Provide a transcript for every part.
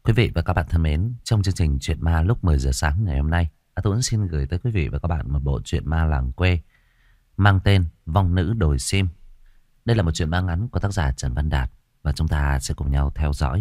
Quý vị và các bạn thân mến, trong chương trình Chuyện Ma lúc 10 giờ sáng ngày hôm nay, Tuấn xin gửi tới quý vị và các bạn một bộ truyện ma làng quê mang tên Vong Nữ Đồi Sim. Đây là một truyện ma ngắn của tác giả Trần Văn Đạt và chúng ta sẽ cùng nhau theo dõi.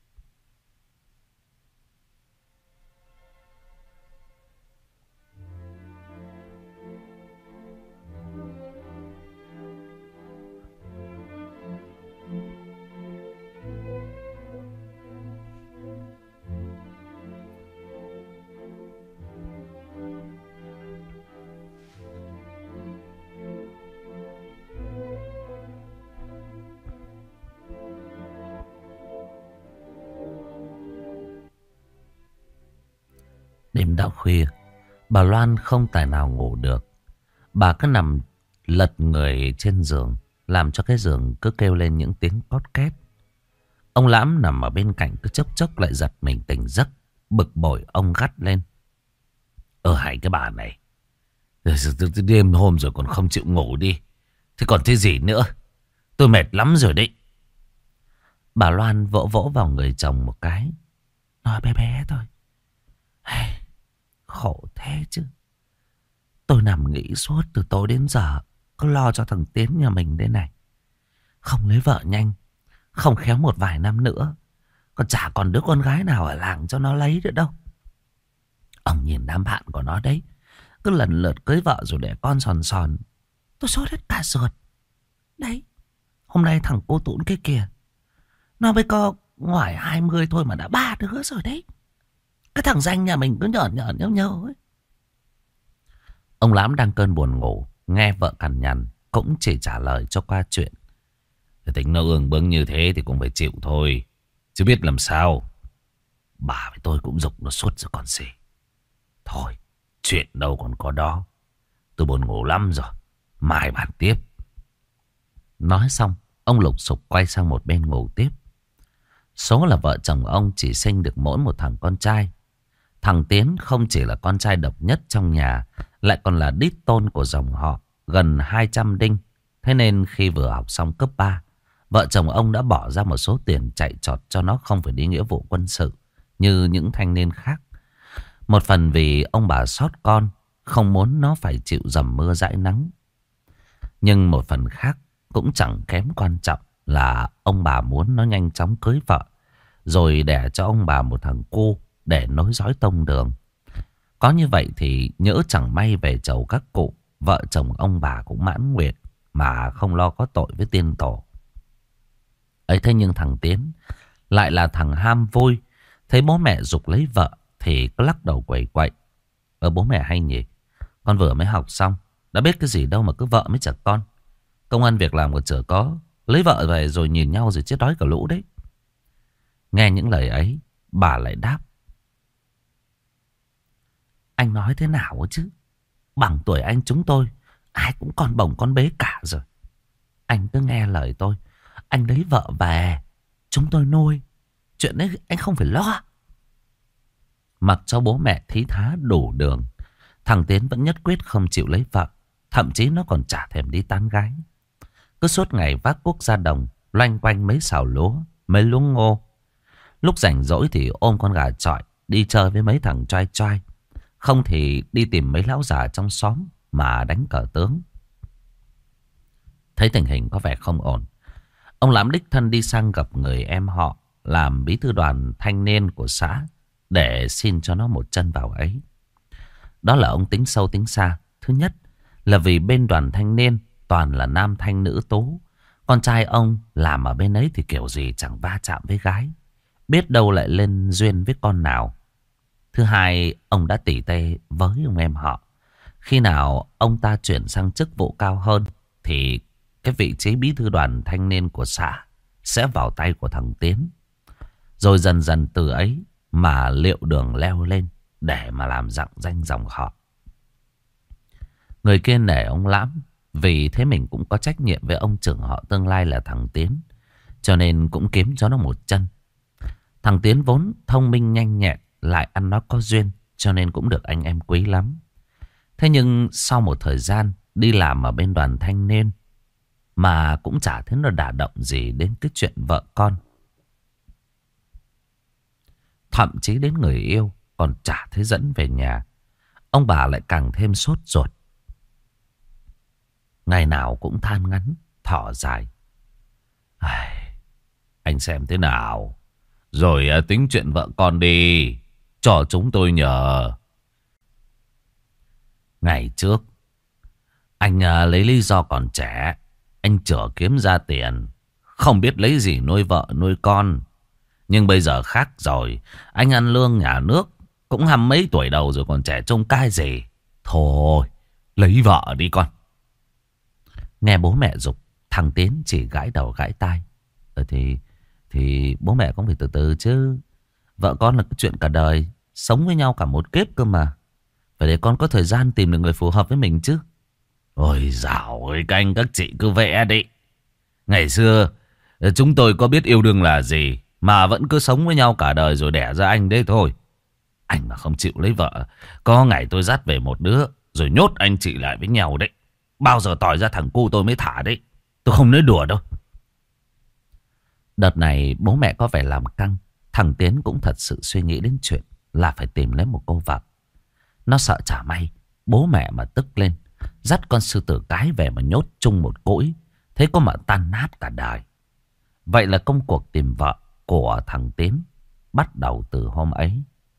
Đêm đã khuya, bà Loan không tài nào ngủ được. Bà cứ nằm lật người trên giường, làm cho cái giường cứ kêu lên những tiếng cót két. Ông Lãm nằm ở bên cạnh cứ chốc chốc lại giật mình tỉnh giấc. Bực bội ông gắt lên: Hãy cái bà này, đêm hôm rồi còn không chịu ngủ đi, thế còn thế gì nữa? Tôi mệt lắm rồi đấy. Bà Loan vỗ vỗ vào người chồng một cái, nói bé bé thôi. Khổ thế chứ. Tôi nằm nghĩ suốt từ tối đến giờ, cứ lo cho thằng Tiến nhà mình đây này. Không lấy vợ nhanh, không khéo một vài năm nữa còn chả còn đứa con gái nào ở làng cho nó lấy nữa đâu. Ông nhìn đám bạn của nó đấy, cứ lần lượt cưới vợ rồi đẻ con sòn sòn. Tôi sốt hết cả ruột. Đấy, hôm nay thằng cô Tún kia kìa, nó mới có ngoài 20 thôi mà đã 3 đứa rồi đấy. Cái thằng danh nhà mình cứ nhởn nhởn nhớ nhớ ấy. Ông Lãm đang cơn buồn ngủ, nghe vợ cằn nhằn cũng chỉ trả lời cho qua chuyện. Tính nó ương bướng như thế thì cũng phải chịu thôi, chứ biết làm sao. Bà với tôi cũng giục nó suốt rồi còn gì. Thôi, chuyện đâu còn có đó. Tôi buồn ngủ lắm rồi, mai bàn tiếp. Nói xong, ông lục sục quay sang một bên ngủ tiếp. Số là vợ chồng ông chỉ sinh được mỗi một thằng con trai. Thằng Tiến không chỉ là con trai độc nhất trong nhà, lại còn là đít tôn của dòng họ, gần 200 đinh. Thế nên khi vừa học xong cấp 3, vợ chồng ông đã bỏ ra một số tiền chạy trọt cho nó không phải đi nghĩa vụ quân sự như những thanh niên khác. Một phần vì ông bà xót con, không muốn nó phải chịu dầm mưa dãi nắng. Nhưng một phần khác cũng chẳng kém quan trọng là ông bà muốn nó nhanh chóng cưới vợ, rồi đẻ cho ông bà một thằng cu để nối dõi tông đường. Có như vậy thì nhỡ chẳng may về chầu các cụ, vợ chồng ông bà cũng mãn nguyện mà không lo có tội với tiên tổ. Ấy thế nhưng thằng Tiến lại là thằng ham vui. Thấy bố mẹ giục lấy vợ thì cứ lắc đầu quẩy quậy. Bố mẹ hay nhỉ, con vừa mới học xong, đã biết cái gì đâu mà cứ vợ mới chả con. Công ăn việc làm còn chả có, lấy vợ về rồi nhìn nhau rồi chết đói cả lũ đấy. Nghe những lời ấy, bà lại đáp: Anh nói thế nào chứ? Bằng tuổi anh chúng tôi, ai cũng con bồng con bế cả rồi. Anh cứ nghe lời tôi, anh lấy vợ về, chúng tôi nuôi. Chuyện đấy anh không phải lo. Mặc cho bố mẹ thí thá đủ đường, thằng Tiến vẫn nhất quyết không chịu lấy vợ. Thậm chí nó còn chả thèm đi tán gái. Cứ suốt ngày vác cuốc ra đồng, loanh quanh mấy xào lúa, mấy luống ngô. Lúc rảnh rỗi thì ôm con gà chọi đi chơi với mấy thằng trai trai. Không thì đi tìm mấy lão già trong xóm mà đánh cờ tướng. Thấy tình hình có vẻ không ổn, ông Lãm đích thân đi sang gặp người em họ làm bí thư đoàn thanh niên của xã để xin cho nó một chân vào ấy. Đó là ông tính sâu tính xa. Thứ nhất là vì bên đoàn thanh niên toàn là nam thanh nữ tú. Con trai ông làm ở bên ấy thì kiểu gì chẳng va chạm với gái, biết đâu lại lên duyên với con nào. Thứ hai, ông đã tỉ tê với ông em họ. Khi nào ông ta chuyển sang chức vụ cao hơn thì cái vị trí bí thư đoàn thanh niên của xã sẽ vào tay của thằng Tiến. Rồi dần dần từ ấy mà liệu đường leo lên để mà làm rạng danh dòng họ. Người kia nể ông Lãm, vì thế mình cũng có trách nhiệm với ông trưởng họ tương lai là thằng Tiến, cho nên cũng kiếm cho nó một chân. Thằng Tiến vốn thông minh nhanh nhẹn, lại ăn nó có duyên, cho nên cũng được anh em quý lắm. Thế nhưng sau một thời gian đi làm ở bên đoàn thanh niên mà cũng chả thấy nó đả động gì đến cái chuyện vợ con. thậm chí đến người yêu còn chả thấy dẫn về nhà. Ông bà lại càng thêm sốt ruột. Ngày nào cũng than ngắn, thở dài. Ai, anh xem thế nào, rồi tính chuyện vợ con đi, cho chúng tôi nhờ. Ngày trước, anh lấy lý do còn trẻ, anh chở kiếm ra tiền, không biết lấy gì nuôi vợ nuôi con. Nhưng bây giờ khác rồi, anh ăn lương nhà nước, cũng 20 mấy tuổi đầu rồi còn trẻ trông cái gì. Thôi, lấy vợ đi con. Nghe bố mẹ giục, thằng Tiến chỉ gãi đầu gãi tai. Thì bố mẹ cũng phải từ từ chứ. Vợ con là cái chuyện cả đời, sống với nhau cả một kiếp cơ mà. Phải để con có thời gian tìm được người phù hợp với mình chứ. Ôi dạo ơi, các anh các chị cứ vẽ đi. Ngày xưa chúng tôi có biết yêu đương là gì mà vẫn cứ sống với nhau cả đời rồi đẻ ra anh đấy thôi. Anh mà không chịu lấy vợ, có ngày tôi dắt về một đứa rồi nhốt anh chị lại với nhau đấy. Bao giờ tỏi ra thằng cu tôi mới thả đấy. Tôi không nói đùa đâu. Đợt này bố mẹ có vẻ làm căng. Thằng Tiến cũng thật sự suy nghĩ đến chuyện là phải tìm lấy một cô vợ. Nó sợ chả may bố mẹ mà tức lên, dắt con sư tử cái về mà nhốt chung một cõi, thế có mà tan nát cả đời. Vậy là công cuộc tìm vợ của thằng Tiến bắt đầu từ hôm ấy.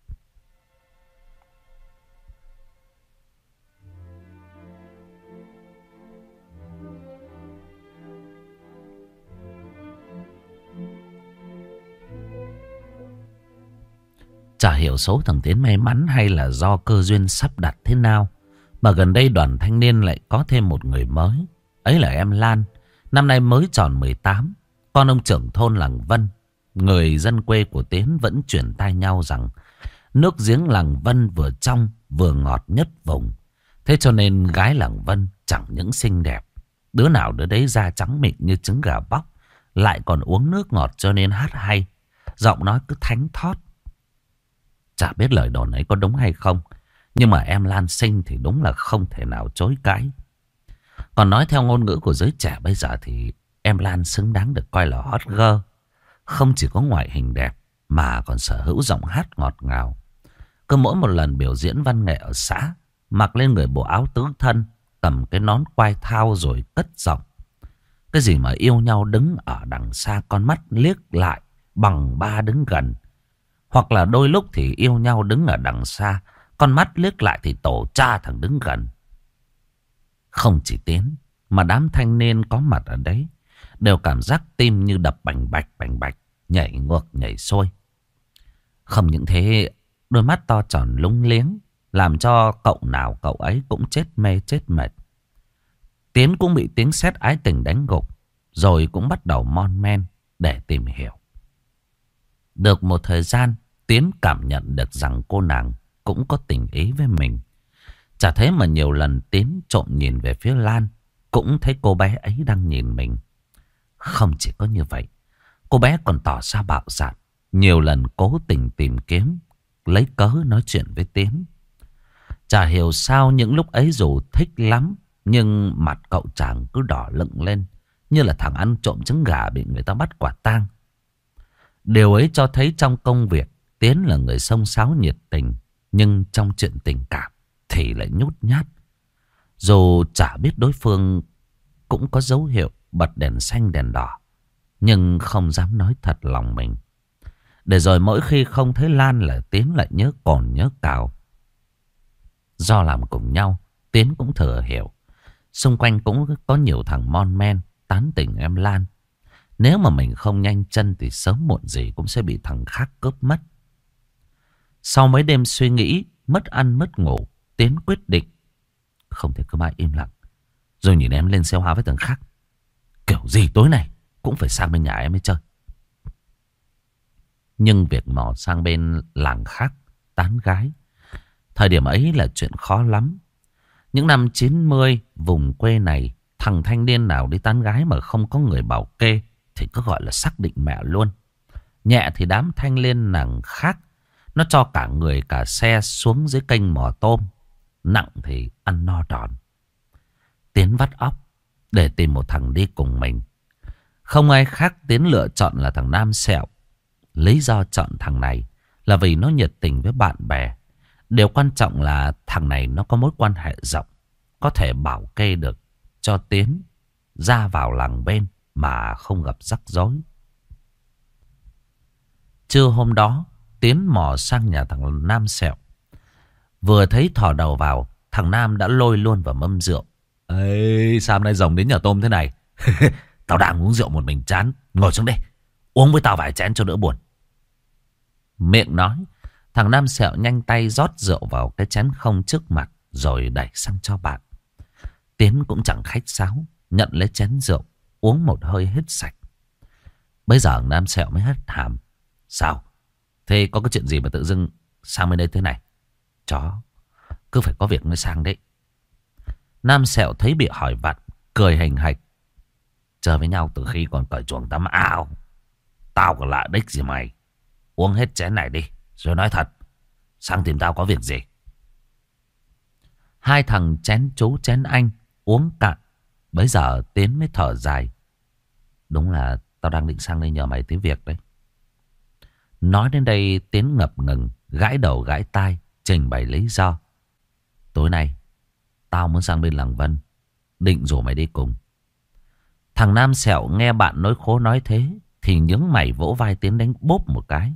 Chả hiểu số thằng Tiến may mắn hay là do cơ duyên sắp đặt thế nào, mà gần đây đoàn thanh niên lại có thêm một người mới. Ấy là em Lan, năm nay mới tròn 18, con ông trưởng thôn làng Vân. Người dân quê của Tiến vẫn truyền tai nhau rằng nước giếng làng Vân vừa trong vừa ngọt nhất vùng. Thế cho nên gái làng Vân chẳng những xinh đẹp, đứa nào đứa đấy da trắng mịn như trứng gà bóc, lại còn uống nước ngọt cho nên hát hay, giọng nói cứ thánh thót. Chả biết lời đồn ấy có đúng hay không, nhưng mà em Lan xinh thì đúng là không thể nào chối cãi. Còn nói theo ngôn ngữ của giới trẻ bây giờ thì em Lan xứng đáng được coi là hot girl. Không chỉ có ngoại hình đẹp mà còn sở hữu giọng hát ngọt ngào. Cứ mỗi một lần biểu diễn văn nghệ ở xã, mặc lên người bộ áo tứ thân, cầm cái nón quai thao rồi cất giọng. Cái gì mà yêu nhau đứng ở đằng xa, con mắt liếc lại bằng ba đứng gần. Hoặc là đôi lúc thì yêu nhau đứng ở đằng xa, con mắt liếc lại thì tổ cha thằng đứng gần. Không chỉ Tiến mà đám thanh niên có mặt ở đấy đều cảm giác tim như đập bành bạch, nhảy ngược nhảy xuôi. Không những thế, đôi mắt to tròn lúng liếng làm cho cậu nào cậu ấy cũng chết mê chết mệt. Tiến cũng bị tiếng sét ái tình đánh gục, rồi cũng bắt đầu mon men để tìm hiểu. Được một thời gian, Tiến cảm nhận được rằng cô nàng cũng có tình ý với mình. Chả thế mà nhiều lần Tiến trộm nhìn về phía Lan, cũng thấy cô bé ấy đang nhìn mình. Không chỉ có như vậy, cô bé còn tỏ ra bạo dạn, nhiều lần cố tình tìm kiếm, lấy cớ nói chuyện với Tiến. Chả hiểu sao những lúc ấy dù thích lắm, nhưng mặt cậu chàng cứ đỏ lựng lên, như là thằng ăn trộm trứng gà bị người ta bắt quả tang. Điều ấy cho thấy trong công việc, Tiến là người xông xáo nhiệt tình, nhưng trong chuyện tình cảm thì lại nhút nhát. Dù chả biết đối phương cũng có dấu hiệu bật đèn xanh đèn đỏ, nhưng không dám nói thật lòng mình. Để rồi mỗi khi không thấy Lan là Tiến lại nhớ cồn nhớ cào. Do làm cùng nhau, Tiến cũng thừa hiểu xung quanh cũng có nhiều thằng mon men tán tỉnh em Lan. Nếu mà mình không nhanh chân thì sớm muộn gì cũng sẽ bị thằng khác cướp mất. Sau mấy đêm suy nghĩ, mất ăn mất ngủ, Tiến quyết định không thể cứ mãi im lặng rồi nhìn em lên xe hoa với thằng khác. Kiểu gì tối nay cũng phải sang bên nhà em mới chơi. Nhưng việc mò sang bên làng khác tán gái, thời điểm ấy là chuyện khó lắm. Những năm 90, vùng quê này, thằng thanh niên nào đi tán gái mà không có người bảo kê thì cứ gọi là xác định mẹ luôn. Nhẹ thì đám thanh niên làng khác nó cho cả người cả xe xuống dưới kênh mò tôm. Nặng thì ăn no đòn. Tiến vắt óc để tìm một thằng đi cùng mình. Không ai khác Tiến lựa chọn là thằng Nam Sẹo. Lý do chọn thằng này là vì nó nhiệt tình với bạn bè. Điều quan trọng là thằng này nó có mối quan hệ rộng, có thể bảo kê được cho Tiến ra vào làng bên mà không gặp rắc rối. Trưa hôm đó, Tiến mò sang nhà thằng Nam Sẹo. Vừa thấy thò đầu vào, thằng Nam đã lôi luôn vào mâm rượu. Ê, sao hôm nay rồng đến nhà tôm thế này? Tao đang uống rượu một mình chán. Ngồi xuống đây, uống với tao vài chén cho đỡ buồn. Miệng nói, thằng Nam Sẹo nhanh tay rót rượu vào cái chén không trước mặt rồi đẩy sang cho bạn. Tiến cũng chẳng khách sáo, nhận lấy chén rượu, uống một hơi hết sạch. Bây giờ thằng Nam Sẹo mới hất hàm. Sao? Thế có cái chuyện gì mà tự dưng sang bên đây thế này? Chó, cứ phải có việc mới sang đấy. Nam Sẹo thấy bị hỏi vặn, cười hình hạch. Chơi với nhau từ khi còn cởi chuồng tắm ao. Tao còn lạ đích gì mày. Uống hết chén này đi, rồi nói thật. Sang tìm tao có việc gì? Hai thằng chén chú chén anh uống cạn. Bấy giờ Tiến mới thở dài. Đúng là tao đang định sang đây nhờ mày tí việc đấy. Nói đến đây Tiến ngập ngừng, gãi đầu gãi tai, trình bày lý do. Tối nay tao muốn sang bên làng Vân, định rủ mày đi cùng. Thằng Nam Sẹo nghe bạn nói khố nói thế thì nhướng mày vỗ vai Tiến đánh bốp một cái.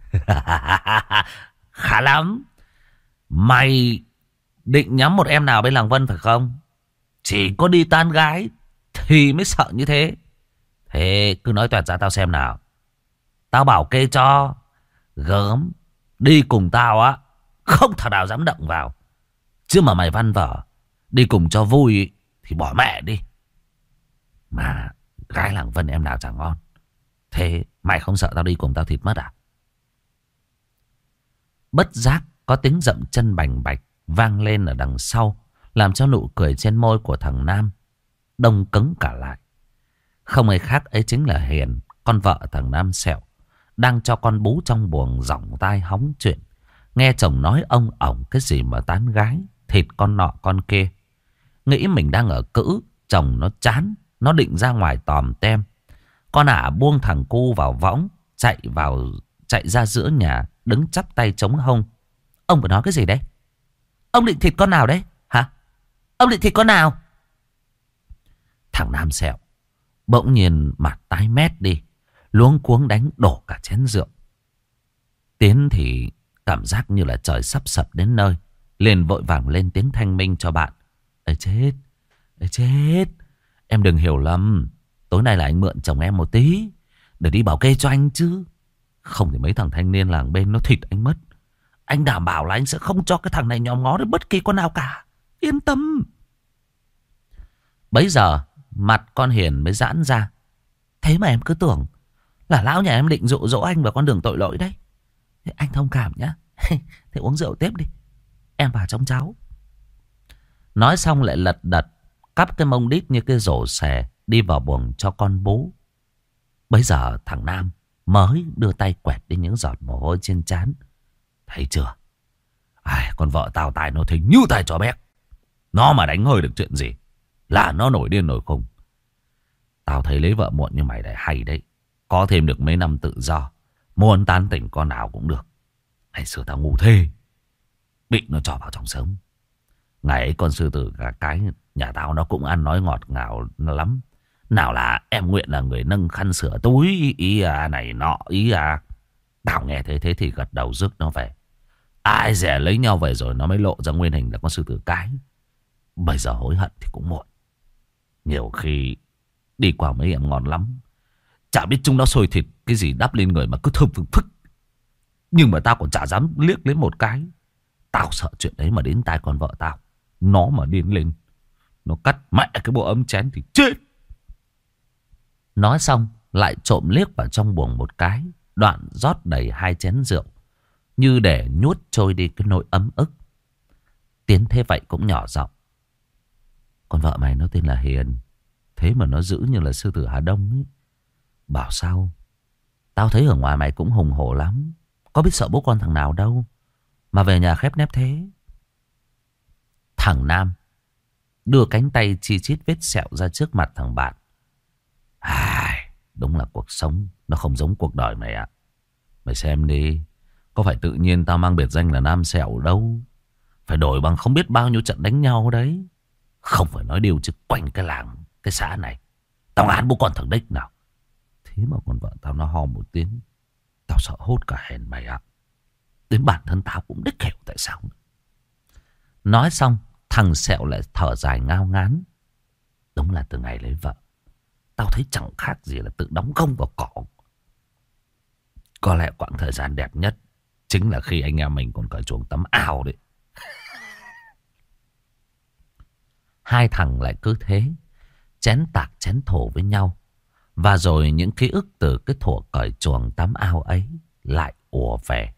Khá lắm. Mày định nhắm một em nào bên làng Vân phải không? Chỉ có đi tán gái thì mới sợ như thế. Thế cứ nói toẹt ra tao xem nào. Tao bảo kê cho. Gớm. Đi cùng tao á, không thằng nào dám động vào. Chứ mà mày văn vở đi cùng cho vui thì bỏ mẹ đi. Mà gái làng Vân em nào chẳng ngon. Thế mày không sợ tao đi cùng tao thịt mất à? Bất giác có tiếng dậm chân bành bạch vang lên ở đằng sau, làm cho nụ cười trên môi của thằng Nam đông cứng cả lại. Không ai khác ấy chính là Hiền, con vợ thằng Nam Sẹo, đang cho con bú trong buồng giỏng tai hóng chuyện. Nghe chồng nói ông ổng cái gì mà tán gái, thịt con nọ con kia. Nghĩ mình đang ở cữ, chồng nó chán, nó định ra ngoài tòm tem. Con ả buông thằng cu vào võng, chạy ra giữa nhà, đứng chắp tay chống hông. Ông vừa nói cái gì đấy? Ông định thịt con nào đấy? Hả? Ông định thịt con nào? Thằng Nam Sẹo bỗng nhiên mặt tái mét đi, luống cuống đánh đổ cả chén rượu. Tiến thì cảm giác như là trời sắp sập đến nơi, liền vội vàng lên tiếng thanh minh cho bạn. Ê chết, em đừng hiểu lầm. Tối nay là anh mượn chồng em một tí để đi bảo kê cho anh chứ. Không thì mấy thằng thanh niên làng bên nó thịt anh mất. Anh đảm bảo là anh sẽ không cho cái thằng này nhòm ngó đến bất kỳ con nào cả. Yên tâm. Bấy giờ mặt con Hiền mới giãn ra. Thế mà em cứ tưởng là lão nhà em định dụ dỗ anh vào con đường tội lỗi đấy. Thế anh thông cảm nhá. Thế uống rượu tiếp đi, em vào trong cháu. Nói xong lại lật đật cắp cái mông đít như cái rổ xè đi vào buồng cho con bú. Bấy giờ thằng Nam mới đưa tay quẹt đi những giọt mồ hôi trên trán. Thấy chưa? Con vợ tao tài nó thính như tài chó béc. Nó mà đánh hơi được chuyện gì là nó nổi điên nổi khùng. Tao thấy lấy vợ muộn như mày đấy hay đấy. Có thêm được mấy năm tự do, muốn tán tỉnh con nào cũng được. Ngày xưa tao ngu thê, bị nó cho vào trong sớm. Ngày ấy con sư tử gà cái nhà tao nó cũng ăn nói ngọt ngào lắm. Nào là em nguyện là người nâng khăn sửa túi ý à, này nọ ý à. Tao nghe thế thì gật đầu rước nó về. Ai dè lấy nhau về rồi nó mới lộ ra nguyên hình là con sư tử cái. Bây giờ hối hận thì cũng muộn. Nhiều khi đi qua mấy em ngon lắm, chả biết chúng nó sôi thịt cái gì đắp lên người mà cứ thơm phức phức. Nhưng mà tao còn chả dám liếc lên một cái. Tao sợ chuyện đấy mà đến tai con vợ tao, nó mà điên lên, nó cắt mẹ cái bộ ấm chén thì chết. Nói xong lại trộm liếc vào trong buồng một cái, đoạn rót đầy 2 chén rượu, như để nuốt trôi đi cái nỗi ấm ức. Tiến thế vậy cũng nhỏ giọng. Con vợ mày nó tên là Hiền, thế mà nó dữ như là sư tử Hà Đông ấy. Bảo sao tao thấy ở ngoài mày cũng hùng hổ lắm, có biết sợ bố con thằng nào đâu mà về nhà khép nép thế. Thằng Nam đưa cánh tay chi chít vết sẹo ra trước mặt thằng bạn. Đúng là cuộc sống nó không giống cuộc đời mày ạ. Mày xem đi, Có phải tự nhiên tao mang biệt danh là Nam Sẹo đâu. Phải đổi bằng không biết bao nhiêu trận đánh nhau đấy. Không phải nói điều chứ quanh cái làng, cái xã này, tao ngán bố con thằng Đích nào. Thế mà con vợ tao nó ho một tiếng, tao sợ hốt cả hèn mày ạ. Đến bản thân tao cũng đích hiểu tại sao. Nói xong, thằng Sẹo lại thở dài ngao ngán. Đúng là từ ngày lấy vợ, tao thấy chẳng khác gì là tự đóng công vào cỏ. Có lẽ quãng thời gian đẹp nhất chính là khi anh em mình còn cởi chuồng tắm ao đấy. Hai thằng lại cứ thế chén tạc chén thổ với nhau. Và rồi những ký ức từ cái thuở cởi chuồng tắm ao ấy lại ùa về.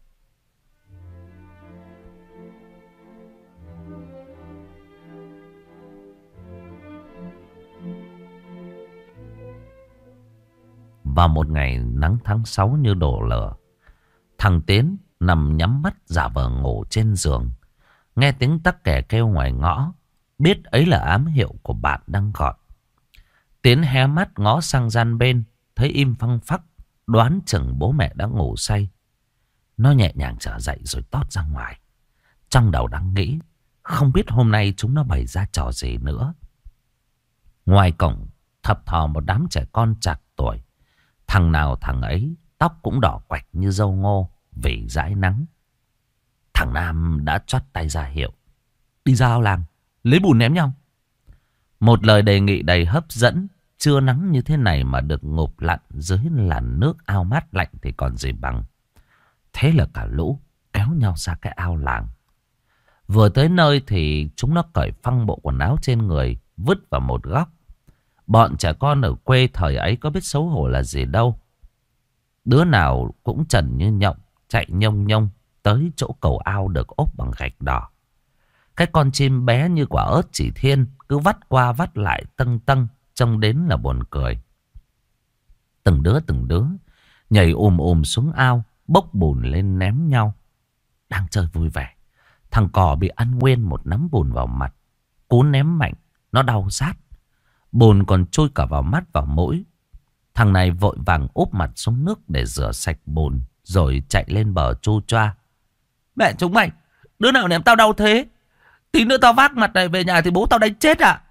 Vào một ngày nắng tháng 6 như đổ lửa, thằng Tiến nằm nhắm mắt giả vờ ngủ trên giường. Nghe tiếng tắc kè kêu ngoài ngõ, biết ấy là ám hiệu của bạn đang gọi. Tiến hé mắt ngó sang gian bên, thấy im phăng phắc, đoán chừng bố mẹ đã ngủ say. Nó nhẹ nhàng trở dậy rồi tót ra ngoài. Trong đầu đang nghĩ, không biết hôm nay chúng nó bày ra trò gì nữa. Ngoài cổng, thập thò một đám trẻ con trạc tuổi. Thằng nào thằng ấy, tóc cũng đỏ quạch như dâu ngô vì dãi nắng. Thằng Nam đã chót tay ra hiệu. Đi ra ao làng, lấy bùn ném nhau. Một lời đề nghị đầy hấp dẫn. Trưa nắng như thế này mà được ngụp lặn dưới làn nước ao mát lạnh thì còn gì bằng. Thế là cả lũ kéo nhau ra cái ao làng. Vừa tới nơi thì chúng nó cởi phăng bộ quần áo trên người, vứt vào một góc. Bọn trẻ con ở quê thời ấy có biết xấu hổ là gì đâu. Đứa nào cũng trần như nhộng, chạy nhông nhông tới chỗ cầu ao được ốp bằng gạch đỏ. Cái con chim bé như quả ớt chỉ thiên cứ vắt qua vắt lại tâng tâng, trông đến là buồn cười. Từng đứa nhảy xuống ao, bốc bùn lên ném nhau. Đang chơi vui vẻ, thằng cò bị ăn nguyên một nắm bùn vào mặt. Cú ném mạnh, nó đau rát. Bùn còn trôi cả vào mắt vào mũi. Thằng này vội vàng úp mặt xuống nước để rửa sạch bùn, rồi chạy lên bờ chu choa. Mẹ chúng mày, đứa nào ném tao đau thế? Tí nữa tao vác mặt này về nhà thì bố tao đánh chết à?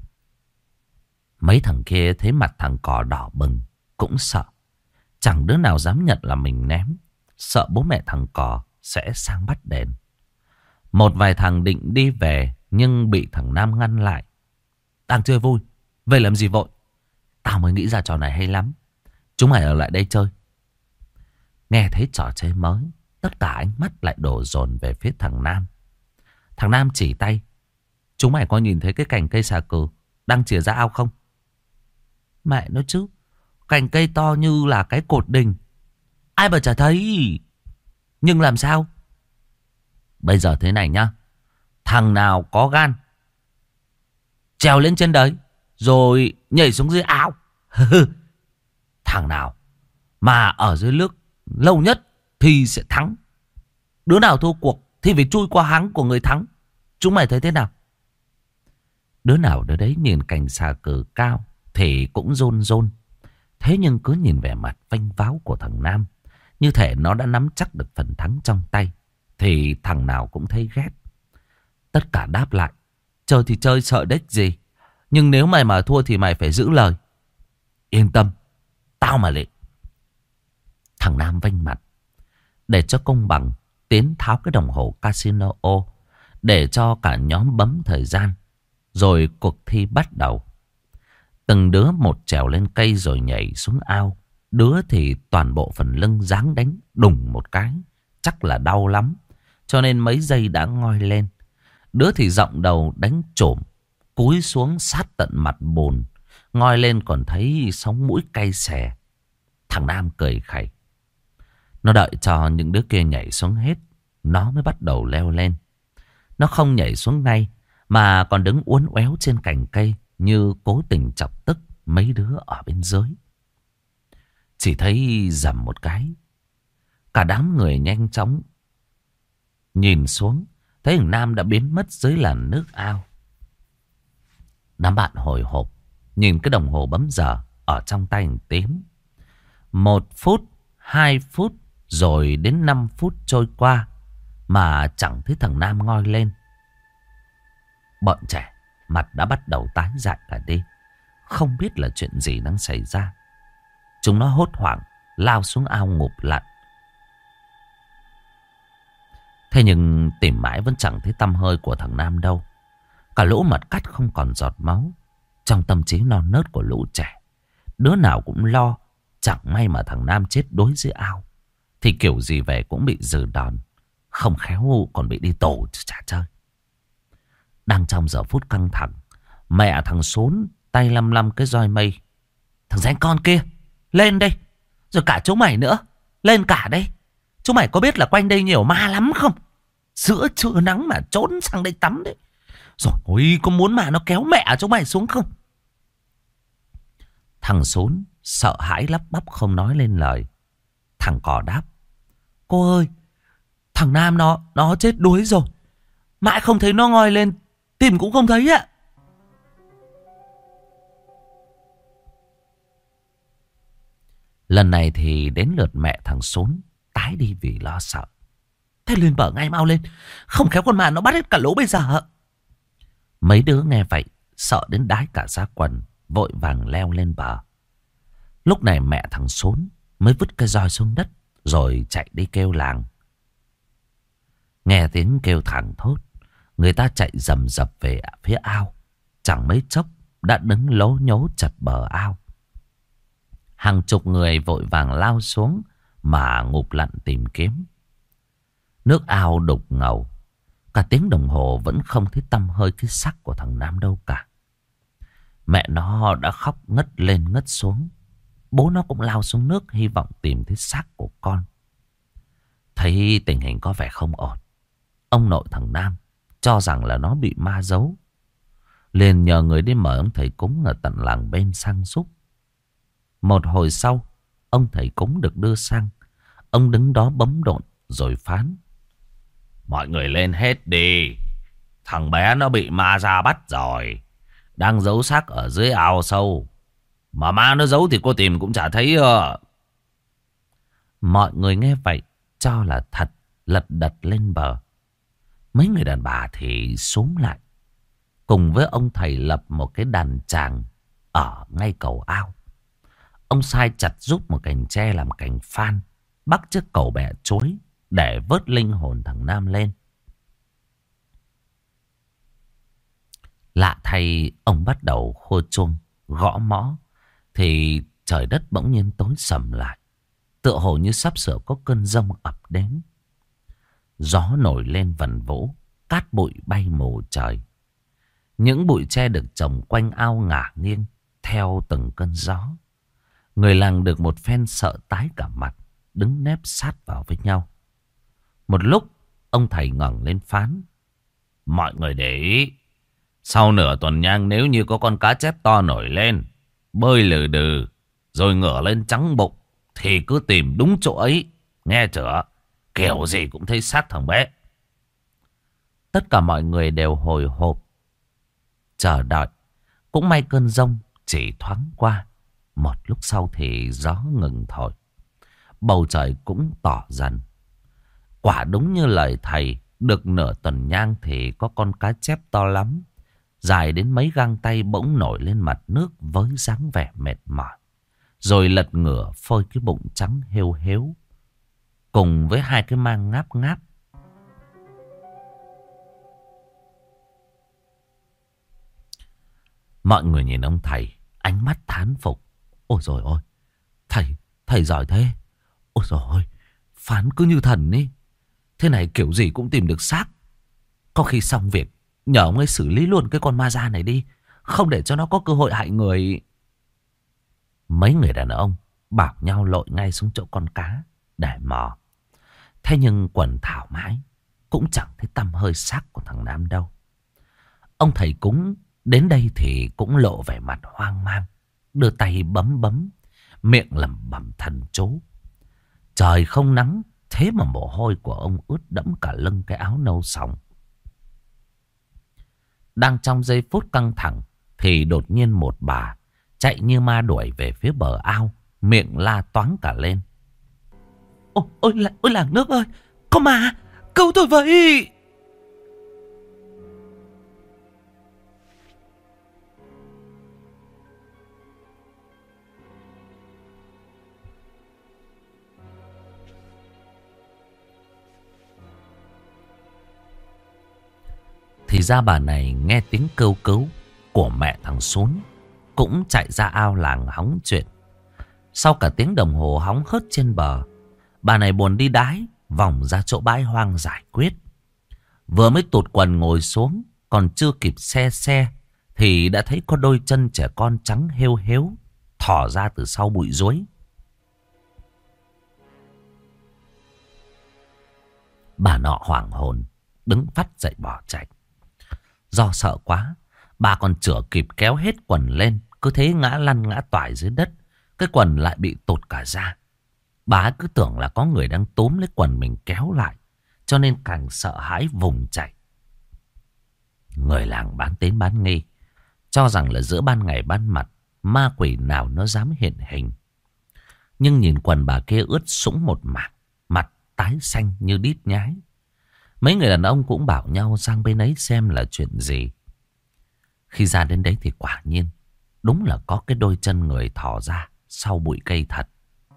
Mấy thằng kia thấy mặt thằng cò đỏ bừng cũng sợ. Chẳng đứa nào dám nhận là mình ném, sợ bố mẹ thằng cò sẽ sang bắt đền. Một vài thằng định đi về nhưng bị thằng Nam ngăn lại. Đang chơi vui, về làm gì vội? Tao mới nghĩ ra trò này hay lắm. Chúng mày ở lại đây chơi. Nghe thấy trò chơi mới, tất cả ánh mắt lại đổ dồn về phía thằng Nam. Thằng Nam chỉ tay. Chúng mày có nhìn thấy cái cành cây xà cừ đang chìa ra ao không? Mẹ nói chứ, cành cây to như là cái cột đình, ai mà chả thấy. Nhưng làm sao? Bây giờ thế này nhá, thằng nào có gan trèo lên trên đấy rồi nhảy xuống dưới ao. Thằng nào mà ở dưới nước lâu nhất thì sẽ thắng. Đứa nào thua cuộc thì phải chui qua háng của người thắng. Chúng mày thấy thế nào? Đứa nào đứa đấy nhìn cành xà cừ cao thì cũng rôn rôn. Thế nhưng cứ nhìn vẻ mặt vênh váo của thằng Nam, như thể nó đã nắm chắc được phần thắng trong tay, thì thằng nào cũng thấy ghét. Tất cả đáp lại. Chơi thì chơi, sợ đếch gì. Nhưng nếu mày mà thua thì mày phải giữ lời. Yên tâm, tao mà lệ. Thằng Nam vênh mặt. Để cho công bằng, Tiến tháo cái đồng hồ casino để cho cả nhóm bấm thời gian. Rồi cuộc thi bắt đầu. Từng đứa một trèo lên cây rồi nhảy xuống ao. Đứa thì toàn bộ phần lưng giáng đánh đùng một cái, chắc là đau lắm, cho nên mấy giây đã ngoi lên. Đứa thì giọng đầu đánh trổm, cúi xuống sát tận mặt bùn, ngoi lên còn thấy sống mũi cay xè. Thằng Nam cười khẩy. Nó đợi cho những đứa kia nhảy xuống hết, nó mới bắt đầu leo lên. Nó không nhảy xuống ngay, mà còn đứng uốn éo trên cành cây, như cố tình chọc tức mấy đứa ở bên dưới. Chỉ thấy rầm một cái, cả đám người nhanh chóng nhìn xuống, thấy thằng Nam đã biến mất dưới làn nước ao. Đám bạn hồi hộp nhìn cái đồng hồ bấm giờ ở trong tay thằng Tím. 1 phút, 2 phút, Rồi đến 5 phút trôi qua mà chẳng thấy thằng Nam ngoi lên. Bọn trẻ mặt đã bắt đầu tái dại cả đi, không biết là chuyện gì đang xảy ra. Chúng nó hốt hoảng lao xuống ao ngụp lặn. Thế nhưng tìm mãi vẫn chẳng thấy tăm hơi của thằng Nam đâu. Cả lũ mặt cắt không còn giọt máu. Trong tâm trí non nớt của lũ trẻ, đứa nào cũng lo chẳng may mà thằng Nam chết đuối dưới ao thì kiểu gì về cũng bị dừ đòn, không khéo còn bị đi tù chả chơi. Đang trong giờ phút căng thẳng, mẹ thằng Sốn tay lăm lăm cái roi mây. Thằng danh con kia, lên đây. Rồi cả chúng mày nữa, lên cả đây. Chúng mày có biết là quanh đây nhiều ma lắm không? Giữa trưa nắng mà trốn sang đây tắm đấy. Rồi ôi, có muốn mà nó kéo mẹ chúng mày xuống không? Thằng Sốn sợ hãi lắp bắp không nói lên lời. Thằng Cò đáp: cô ơi, thằng Nam nó chết đuối rồi. Mãi không thấy nó ngoi lên, tìm cũng không thấy ạ. Lần này thì đến lượt mẹ thằng Sốn tái đi vì lo sợ. Thế lên bờ ngay, mau lên, không khéo con mà nó bắt hết cả lũ bây giờ. Mấy đứa nghe vậy sợ đến đái cả da quần, vội vàng leo lên bờ. Lúc này mẹ thằng Sốn mới vứt cái roi xuống đất rồi chạy đi kêu làng. Nghe tiếng kêu thảng thốt, người ta chạy rầm rập về phía ao. Chẳng mấy chốc đã đứng lố nhố chật bờ ao. Hàng chục người vội vàng lao xuống mà ngụp lặn tìm kiếm. Nước ao đục ngầu, cả tiếng đồng hồ vẫn không thấy tăm hơi cái xác của thằng Nam đâu cả. Mẹ nó đã khóc ngất lên ngất xuống. Bố nó cũng lao xuống nước hy vọng tìm thấy xác của con. Thấy tình hình có vẻ không ổn, ông nội thằng Nam cho rằng là nó bị ma giấu, liền nhờ người đi mời ông thầy cúng ở tận làng bên sang giúp. Một hồi sau, ông thầy cúng được đưa sang. Ông đứng đó bấm độn rồi phán: mọi người lên hết đi. Thằng bé nó bị ma ra bắt rồi, đang giấu xác ở dưới ao sâu. Mà ma nó giấu thì cô tìm cũng chả thấy. Mọi người nghe vậy cho là thật, lật đật lên bờ. Mấy người đàn bà thì xúm lại, cùng với ông thầy lập một cái đàn tràng ở ngay cầu ao. Ông sai chặt giúp một cành tre làm cành phan, bắt chiếc cầu bẹ chuối để vớt linh hồn thằng Nam lên. Lạ thay, ông bắt đầu khua chuông, gõ mõ, thì trời đất bỗng nhiên tối sầm lại, tựa hồ như sắp sửa có cơn giông ập đến. Gió nổi lên vần vũ, cát bụi bay mù trời. Những bụi tre được trồng quanh ao ngả nghiêng theo từng cơn gió. Người làng được một phen sợ tái cả mặt, đứng nép sát vào với nhau. Một lúc, ông thầy ngẩng lên phán: mọi người để ý, sau nửa tuần nhang nếu như có con cá chép to nổi lên, bơi lừ đừ, rồi ngửa lên trắng bụng, thì cứ tìm đúng chỗ ấy, nghe chưa? Kiểu gì cũng thấy xác thằng bé. Tất cả mọi người đều hồi hộp chờ đợi. Cũng may cơn giông chỉ thoáng qua. Một lúc sau thì gió ngừng thổi, bầu trời cũng tỏ dần. Quả đúng như lời thầy, được nửa tuần nhang thì có con cá chép to lắm, dài đến mấy gang tay, bỗng nổi lên mặt nước với dáng vẻ mệt mỏi, rồi lật ngửa phơi cái bụng trắng hêu hếu cùng với hai cái mang ngáp ngáp. Mọi người nhìn ông thầy, ánh mắt thán phục. Ôi dồi ôi, thầy giỏi thế. Ôi dồi ôi, phán cứ như thần ý. Thế này kiểu gì cũng tìm được xác. Có khi xong việc, nhờ ông ấy xử lý luôn cái con ma da này đi, không để cho nó có cơ hội hại người. Mấy người đàn ông bảo nhau lội ngay xuống chỗ con cá để mò. Thế nhưng quần thảo mãi cũng chẳng thấy tăm hơi xác của thằng Nam đâu. Ông thầy cúng đến đây thì cũng lộ vẻ mặt hoang mang, đưa tay bấm bấm, miệng lẩm bẩm thần chú. Trời không nắng, thế mà mồ hôi của ông ướt đẫm cả lưng cái áo nâu sòng. Đang trong giây phút căng thẳng thì đột nhiên một bà chạy như ma đuổi về phía bờ ao, miệng la toáng cả lên. Ôi làng nước ơi, có ma, cứu tôi với. Thì ra bà này nghe tiếng kêu cứu của mẹ thằng Sún, cũng chạy ra ao làng hóng chuyện. Sau cả tiếng đồng hồ hóng hớt trên bờ, bà này buồn đi đái, vòng ra chỗ bãi hoang giải quyết. Vừa mới tụt quần ngồi xuống, còn chưa kịp xe thì đã thấy có đôi chân trẻ con trắng hêu hếu thỏ ra từ sau bụi ruối. Bà nọ hoảng hồn, đứng phắt dậy bỏ chạy. Do sợ quá, bà còn chửa kịp kéo hết quần lên, cứ thế ngã lăn ngã toại dưới đất. Cái quần lại bị tụt cả ra. Bà cứ tưởng là có người đang túm lấy quần mình kéo lại, cho nên càng sợ hãi vùng chạy. Người làng bán tín bán nghi, cho rằng là giữa ban ngày ban mặt, ma quỷ nào nó dám hiện hình. Nhưng nhìn quần bà kia ướt sũng một mảng, mặt tái xanh như đít nhái. Mấy người đàn ông cũng bảo nhau sang bên ấy xem là chuyện gì. Khi ra đến đấy thì quả nhiên, đúng là có cái đôi chân người thò ra sau bụi cây thật.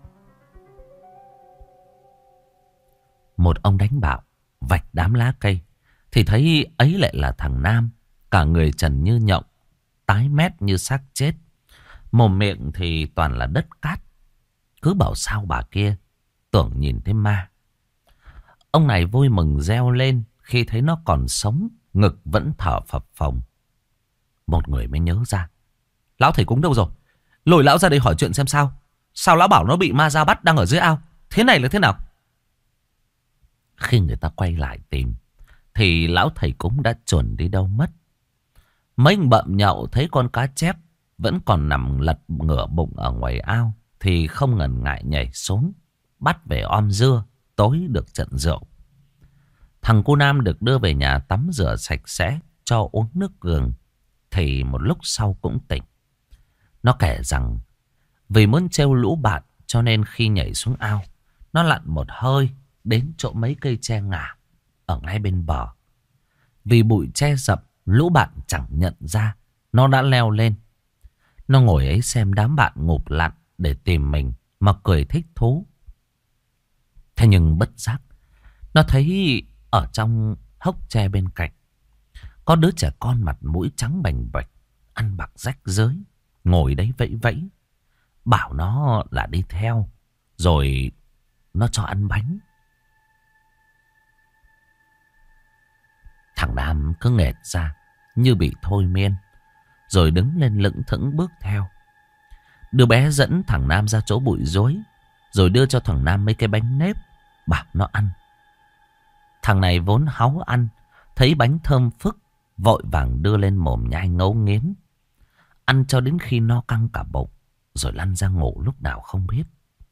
Một ông đánh bạo vạch đám lá cây thì thấy ấy lại là thằng Nam, cả người trần như nhộng, tái mét như xác chết. Mồm miệng thì toàn là đất cát. Cứ bảo sao bà kia tưởng nhìn thấy ma. Ông này vui mừng reo lên khi thấy nó còn sống, ngực vẫn thở phập phồng. Một người mới nhớ ra. Lão thầy cúng đâu rồi? Lôi lão ra đây hỏi chuyện xem sao. Sao lão bảo nó bị ma ra bắt đang ở dưới ao? Thế này là thế nào? Khi người ta quay lại tìm thì lão thầy cúng đã chuẩn đi đâu mất. Mấy anh bậm nhậu thấy con cá chép vẫn còn nằm lật ngửa bụng ở ngoài ao thì không ngần ngại nhảy xuống, bắt về om dưa, tối được trận rượu. Thằng cô Nam được đưa về nhà tắm rửa sạch sẽ, cho uống nước gừng, thì một lúc sau cũng tỉnh. Nó kể rằng vì muốn trêu lũ bạn cho nên khi nhảy xuống ao, nó lặn một hơi đến chỗ mấy cây tre ngả ở ngay bên bờ. Vì bụi tre rậm, lũ bạn chẳng nhận ra nó đã leo lên. Nó ngồi ấy xem đám bạn ngụp lặn để tìm mình mà cười thích thú. Thế nhưng bất giác, nó thấy ở trong hốc tre bên cạnh có đứa trẻ con mặt mũi trắng bành bạch, ăn mặc rách rưới, ngồi đấy vẫy vẫy. Bảo nó là đi theo, rồi nó cho ăn bánh. Thằng Nam cứ nghẹt ra như bị thôi miên, rồi đứng lên lững thững bước theo. Đứa bé dẫn thằng Nam ra chỗ bụi rối, rồi đưa cho thằng Nam mấy cái bánh nếp, bảo nó ăn. Thằng này vốn háu ăn, thấy bánh thơm phức, vội vàng đưa lên mồm nhai ngấu nghiến. Ăn cho đến khi no căng cả bụng, rồi lăn ra ngủ lúc nào không biết.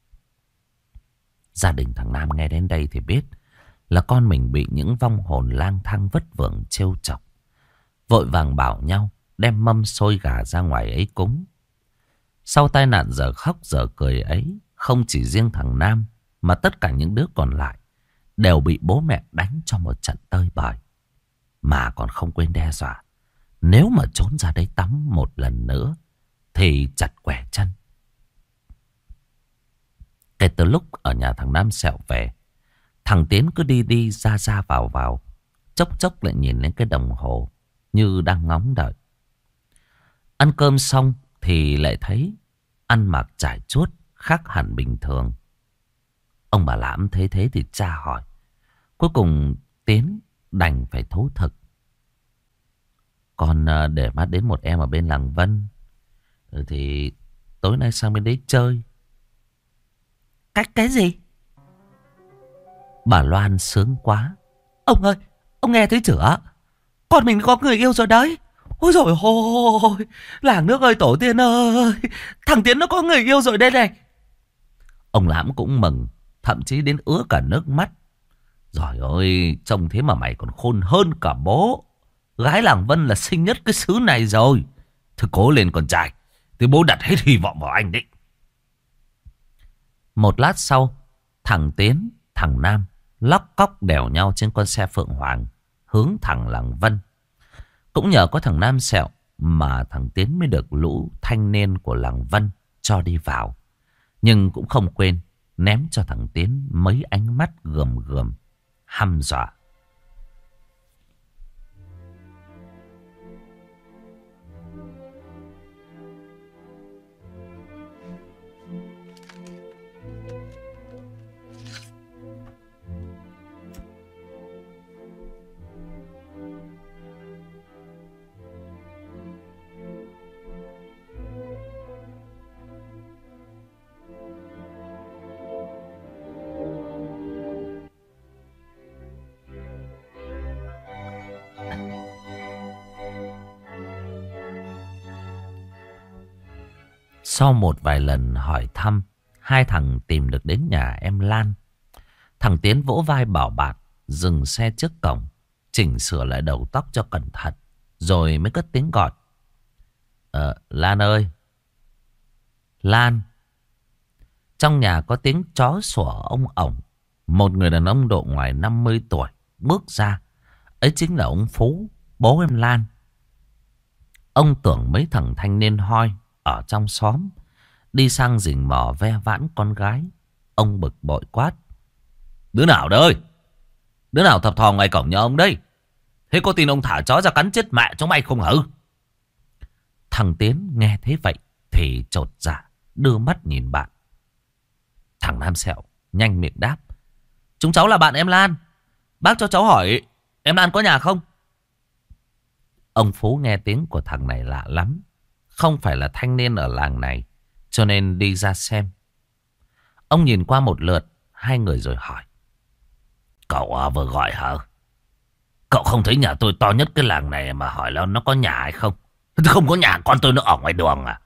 Gia đình thằng Nam nghe đến đây thì biết là con mình bị những vong hồn lang thang vất vưởng trêu chọc. Vội vàng bảo nhau đem mâm xôi gà ra ngoài ấy cúng. Sau tai nạn giờ khóc giờ cười ấy, không chỉ riêng thằng Nam mà tất cả những đứa còn lại đều bị bố mẹ đánh cho một trận tơi bời. Mà còn không quên đe dọa, nếu mà trốn ra đấy tắm một lần nữa thì chặt quẻ chân. Kể từ lúc ở nhà thằng Nam Sẹo về, thằng Tiến cứ đi đi ra ra vào vào, chốc chốc lại nhìn lên cái đồng hồ như đang ngóng đợi. Ăn cơm xong thì lại thấy ăn mặc trải chuốt khác hẳn bình thường. Ông bà Lãm thấy thế thì tra hỏi. Cuối cùng Tiến đành phải thú thực. Còn để mắt đến một em ở bên làng Vân, thì tối nay sang bên đấy chơi. Cái gì? Bà Loan sướng quá. Ông ơi, ông nghe thấy chưa? Con mình có người yêu rồi đấy. Ôi dồi ôi, làng nước ơi tổ tiên ơi, thằng Tiến nó có người yêu rồi đây này. Ông Lãm cũng mừng, thậm chí đến ứa cả nước mắt. Rồi ơi, trông thế mà mày còn khôn hơn cả bố. Gái làng Vân là xinh nhất cái xứ này rồi. Thôi cố lên con trai, thì bố đặt hết hy vọng vào anh đấy. Một lát sau, Thằng Tiến, thằng Nam lóc cóc đèo nhau trên con xe Phượng Hoàng hướng thẳng làng Vân. Cũng nhờ có thằng Nam Sẹo mà thằng Tiến mới được lũ thanh niên của làng Vân cho đi vào. Nhưng cũng không quên ném cho thằng Tiến mấy ánh mắt gườm gườm, hăm dọa. Sau một vài lần hỏi thăm, hai thằng tìm được đến nhà em Lan. Thằng Tiến vỗ vai bảo bạn dừng xe trước cổng, chỉnh sửa lại đầu tóc cho cẩn thận, rồi mới cất tiếng gọi. Lan ơi! Lan! Trong nhà có tiếng chó sủa ông ổng. Một người đàn ông độ ngoài 50 tuổi bước ra. Ấy chính là ông Phú, bố em Lan. Ông tưởng mấy thằng thanh niên hoi ở trong xóm đi sang rình mò ve vãn con gái. Ông bực bội quát: Đứa nào đây? Đứa nào thập thò ngoài cổng nhà ông đây? Thế có tin ông thả chó ra cắn chết mẹ chúng mày không hả? Thằng Tiến nghe thế vậy thì chột dạ, đưa mắt nhìn bạn. Thằng Nam Sẹo nhanh miệng đáp: Chúng cháu là bạn em Lan. Bác cho cháu hỏi em Lan có nhà không? Ông Phú nghe tiếng của thằng này lạ lắm, không phải là thanh niên ở làng này, cho nên đi ra xem. Ông nhìn qua một lượt hai người rồi hỏi: Cậu vừa gọi hả? Cậu không thấy nhà tôi to nhất cái làng này mà hỏi là nó có nhà hay không? Không có nhà, con tôi nó ở ngoài đường à?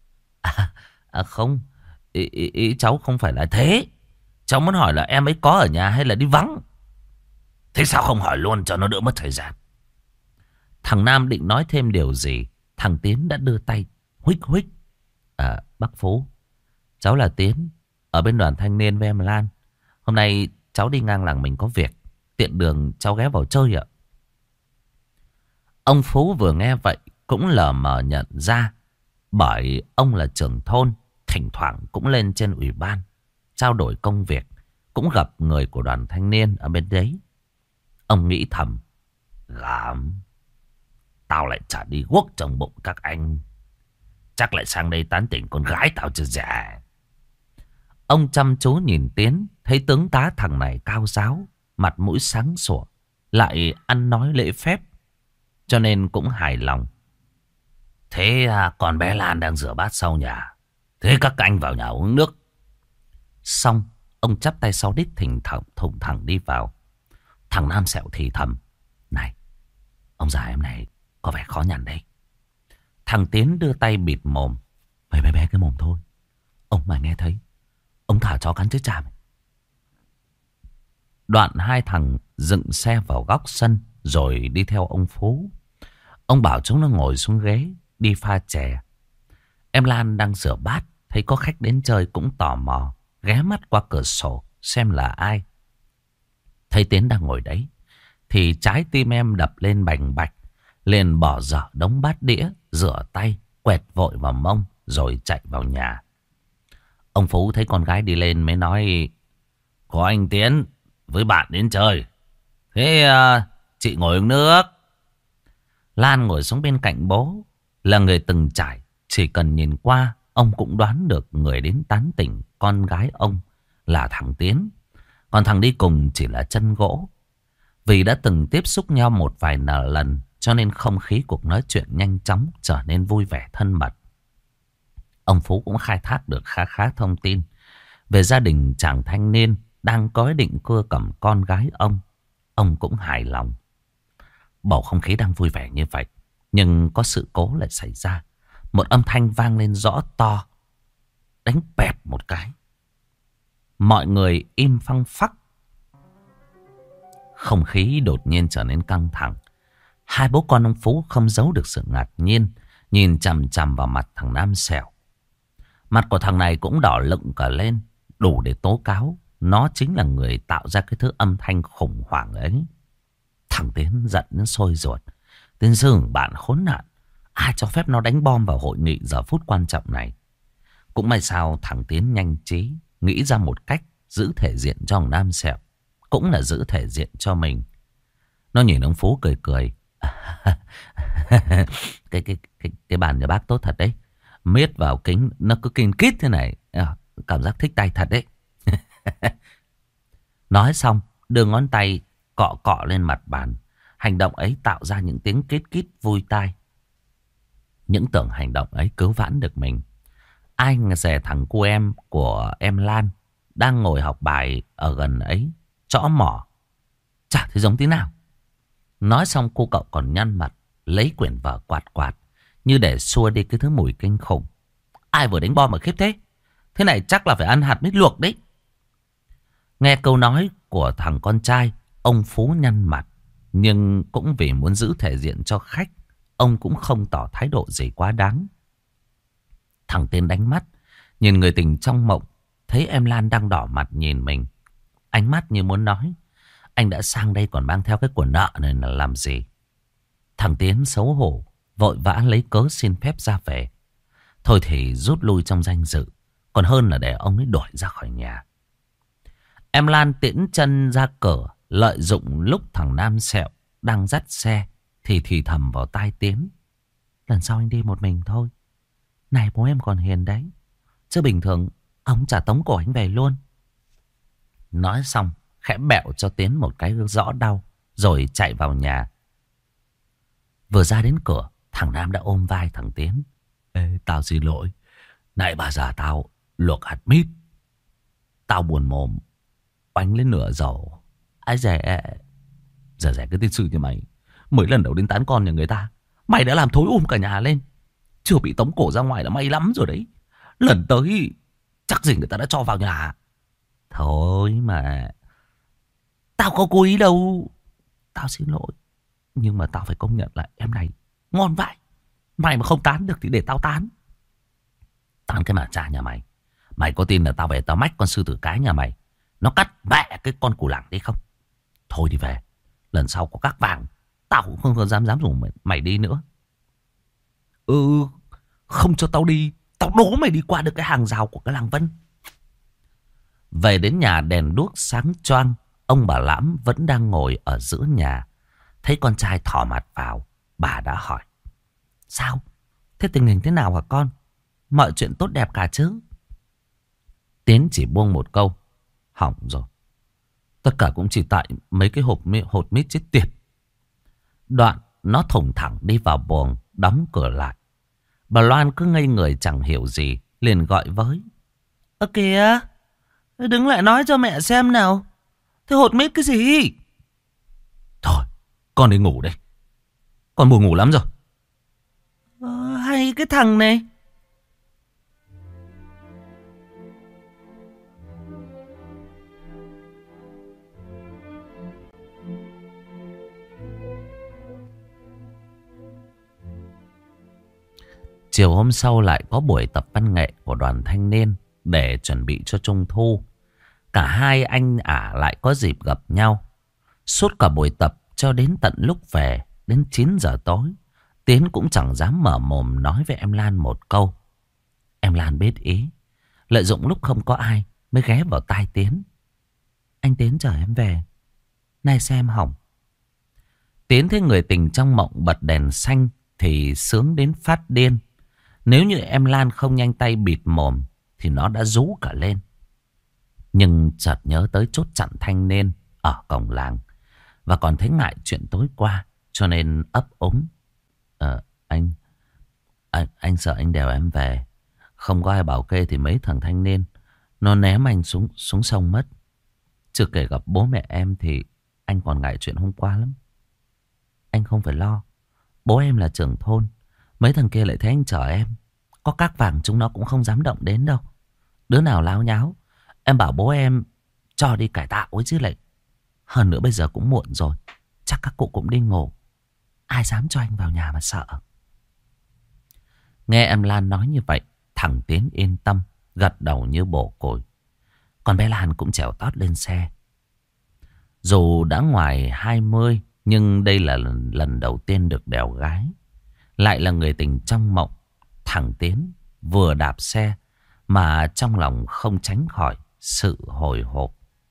Không, ý cháu không phải là thế. Cháu muốn hỏi là em ấy có ở nhà hay là đi vắng. Thế sao không hỏi luôn cho nó đỡ mất thời gian? Thằng Nam định nói thêm điều gì, thằng Tiến đã đưa tay huých huých. Bác Phú, cháu là Tiến, ở bên đoàn thanh niên với em Lan. Hôm nay cháu đi ngang làng mình có việc, tiện đường cháu ghé vào chơi ạ. Ông Phú vừa nghe vậy cũng lờ mờ nhận ra, bởi ông là trưởng thôn, thỉnh thoảng cũng lên trên ủy ban trao đổi công việc, cũng gặp người của đoàn thanh niên ở bên đấy. Ông nghĩ thầm: Gảm, tao lại chả đi guốc trong bụng các anh, chắc lại sang đây tán tỉnh con gái tao chưa già. Ông chăm chú nhìn Tiến, thấy tướng tá thằng này cao ráo, mặt mũi sáng sủa, lại ăn nói lễ phép, cho nên cũng hài lòng. Thế con bé Lan đang rửa bát sau nhà, thế các anh vào nhà uống nước. Xong, ông chắp tay sau đít thùng thẳng đi vào. Thằng Nam Sẹo thì thầm: Này, ông già em này có vẻ khó nhằn đấy. Thằng Tiến đưa tay bịt mồm: Mày bé cái mồm thôi, ông mà nghe thấy ông thả chó cắn chết cha mày. Đoạn hai thằng dựng xe vào góc sân rồi đi theo ông Phú. Ông bảo chúng nó ngồi xuống ghế đi pha chè. Em Lan đang rửa bát, thấy có khách đến chơi cũng tò mò, ghé mắt qua cửa sổ xem là ai. Thấy Tiến đang ngồi đấy thì trái tim em đập lên bành bạch, liền bỏ dở đống bát đĩa, rửa tay, quẹt vội vào mông rồi chạy vào nhà. Ông Phú thấy con gái đi lên mới nói: Có anh Tiến với bạn đến chơi, thế chị ngồi uống nước. Lan ngồi xuống bên cạnh bố, là người từng trải, chỉ cần nhìn qua ông cũng đoán được người đến tán tỉnh con gái ông là thằng Tiến. Còn thằng đi cùng chỉ là chân gỗ. Vì đã từng tiếp xúc nhau một vài lần, cho nên không khí cuộc nói chuyện nhanh chóng trở nên vui vẻ thân mật. Ông Phú cũng khai thác được khá thông tin về gia đình chàng thanh niên đang có ý định cưa cầm con gái ông. Ông cũng hài lòng. Bầu không khí đang vui vẻ như vậy, nhưng có sự cố lại xảy ra. Một âm thanh vang lên rõ to, đánh bẹp một cái. Mọi người im phăng phắc. Không khí đột nhiên trở nên căng thẳng. Hai bố con ông Phú không giấu được sự ngạc nhiên, nhìn chằm chằm vào mặt thằng Nam Sẹo. Mặt của thằng này cũng đỏ lựng cả lên, đủ để tố cáo. nó chính là người tạo ra cái thứ âm thanh khủng hoảng ấy. Thằng Tiến giận đến sôi ruột. Tiến dường bạn khốn nạn. Ai cho phép nó đánh bom vào hội nghị giờ phút quan trọng này. Cũng may sao thằng Tiến nhanh trí nghĩ ra một cách giữ thể diện cho thằng Nam Sẹo. Cũng là giữ thể diện cho mình. Nó nhìn ông Phú cười cười. Cái bàn nhà bác tốt thật đấy. Miết vào kính nó cứ kinh kít thế này. Cảm giác thích tay thật đấy. Nói xong đưa ngón tay cọ cọ lên mặt bàn. Hành động ấy tạo ra những tiếng kít kít vui tai. Những tưởng hành động ấy cứu vãn được mình. Ai dè thằng cu em của em Lan đang ngồi học bài ở gần ấy chõ mỏ. Chả thấy giống tí nào. Nói xong cô cậu còn nhăn mặt lấy quyển vở quạt quạt như để xua đi cái thứ mùi kinh khủng. Ai vừa đánh bom mà khiếp thế? Thế này chắc là phải ăn hạt mít luộc đấy. Nghe câu nói của thằng con trai, ông Phú nhăn mặt. Nhưng cũng vì muốn giữ thể diện cho khách, ông cũng không tỏ thái độ gì quá đáng. Thằng Tiến đánh mắt, nhìn người tình trong mộng, thấy em Lan đang đỏ mặt nhìn mình. Ánh mắt như muốn nói, anh đã sang đây còn mang theo cái của nợ này là làm gì? Thằng Tiến xấu hổ, vội vã lấy cớ xin phép ra về. Thôi thì rút lui trong danh dự, còn hơn là để ông ấy đuổi ra khỏi nhà. Em Lan tiễn chân ra cửa, lợi dụng lúc thằng Nam Sẹo đang dắt xe thì thầm vào tai Tiến. Lần sau anh đi một mình thôi. Này bố em còn hiền đấy. Chứ bình thường ông chả tống cổ anh về luôn. Nói xong khẽ bẹo cho Tiến một cái rõ đau, rồi chạy vào nhà. Vừa ra đến cửa, thằng Nam đã ôm vai thằng Tiến. Ê, tao xin lỗi. Nãy bà già tao luộc hạt mít. Tao buồn mồm, oánh lên nửa dầu. Ai dè. Giờ cái tên sư như mày, mới lần đầu đến tán con nhà người ta, mày đã làm thối cả nhà lên. Chưa bị tống cổ ra ngoài là may lắm rồi đấy. Lần tới chắc gì người ta đã cho vào nhà. Thôi mà, tao có cố ý đâu. Tao xin lỗi, nhưng mà tao phải công nhận lại em này ngon vãi. Mày mà không tán được thì để tao tán. Tán cái mà cha nhà mày. Mày có tin là tao về tao mách con sư tử cái nhà mày nó cắt mẹ cái con củ lẳng đấy không? Thôi đi về. Lần sau có các vàng, tao cũng không dám dùng mày đi nữa. Không cho tao đi, tao đố mày đi qua được cái hàng rào của cái làng Vân. Về đến nhà đèn đuốc sáng choang. Ông bà Lãm vẫn đang ngồi ở giữa nhà. Thấy con trai thò mặt vào, bà đã hỏi. Sao? Thế tình hình thế nào hả con? Mọi chuyện tốt đẹp cả chứ? Tiến chỉ buông một câu. Hỏng rồi. Tất cả cũng chỉ tại mấy cái hột mít chết tiệt. Đoạn nó thủng thẳng đi vào buồng, đóng cửa lại. Bà Loan cứ ngây người chẳng hiểu gì, liền gọi với. Ơ kìa, đứng lại nói cho mẹ xem nào. Thế hột mít cái gì? Thôi, con đi ngủ đây. Con buồn ngủ lắm rồi. Hay cái thằng này. Chiều hôm sau lại có buổi tập văn nghệ của đoàn thanh niên để chuẩn bị cho Trung thu. Cả hai anh ả lại có dịp gặp nhau. Suốt cả buổi tập cho đến tận lúc về, đến 9 giờ tối, Tiến cũng chẳng dám mở mồm nói với em Lan một câu. Em Lan biết ý, lợi dụng lúc không có ai mới ghé vào tai Tiến. Anh Tiến chở em về, nay xem hỏng. Tiến thấy người tình trong mộng bật đèn xanh thì sướng đến phát điên. Nếu như em Lan không nhanh tay bịt mồm thì nó đã rú cả lên. Nhưng chợt nhớ tới chốt chặn thanh niên ở cổng làng, và còn thấy ngại chuyện tối qua, cho nên ấp úng. Anh sợ anh đèo em về. Không có ai bảo kê thì mấy thằng thanh niên nó ném anh xuống sông mất. Chưa kể gặp bố mẹ em thì anh còn ngại chuyện hôm qua lắm. Anh không phải lo. Bố em là trưởng thôn. Mấy thằng kia lại thấy anh chở em. Có các vàng chúng nó cũng không dám động đến đâu. Đứa nào láo nháo em bảo bố em cho đi cải tạo ấy chứ lại. Hơn nữa bây giờ cũng muộn rồi, chắc các cụ cũng đi ngủ. Ai dám cho anh vào nhà mà sợ. Nghe em Lan nói như vậy, thằng Tiến yên tâm, gật đầu như bổ củi. Còn bé Lan cũng trèo tót lên xe. Dù đã ngoài 20, nhưng đây là lần đầu tiên được đèo gái. Lại là người tình trong mộng. Thằng Tiến vừa đạp xe mà trong lòng không tránh khỏi sự hồi hộp.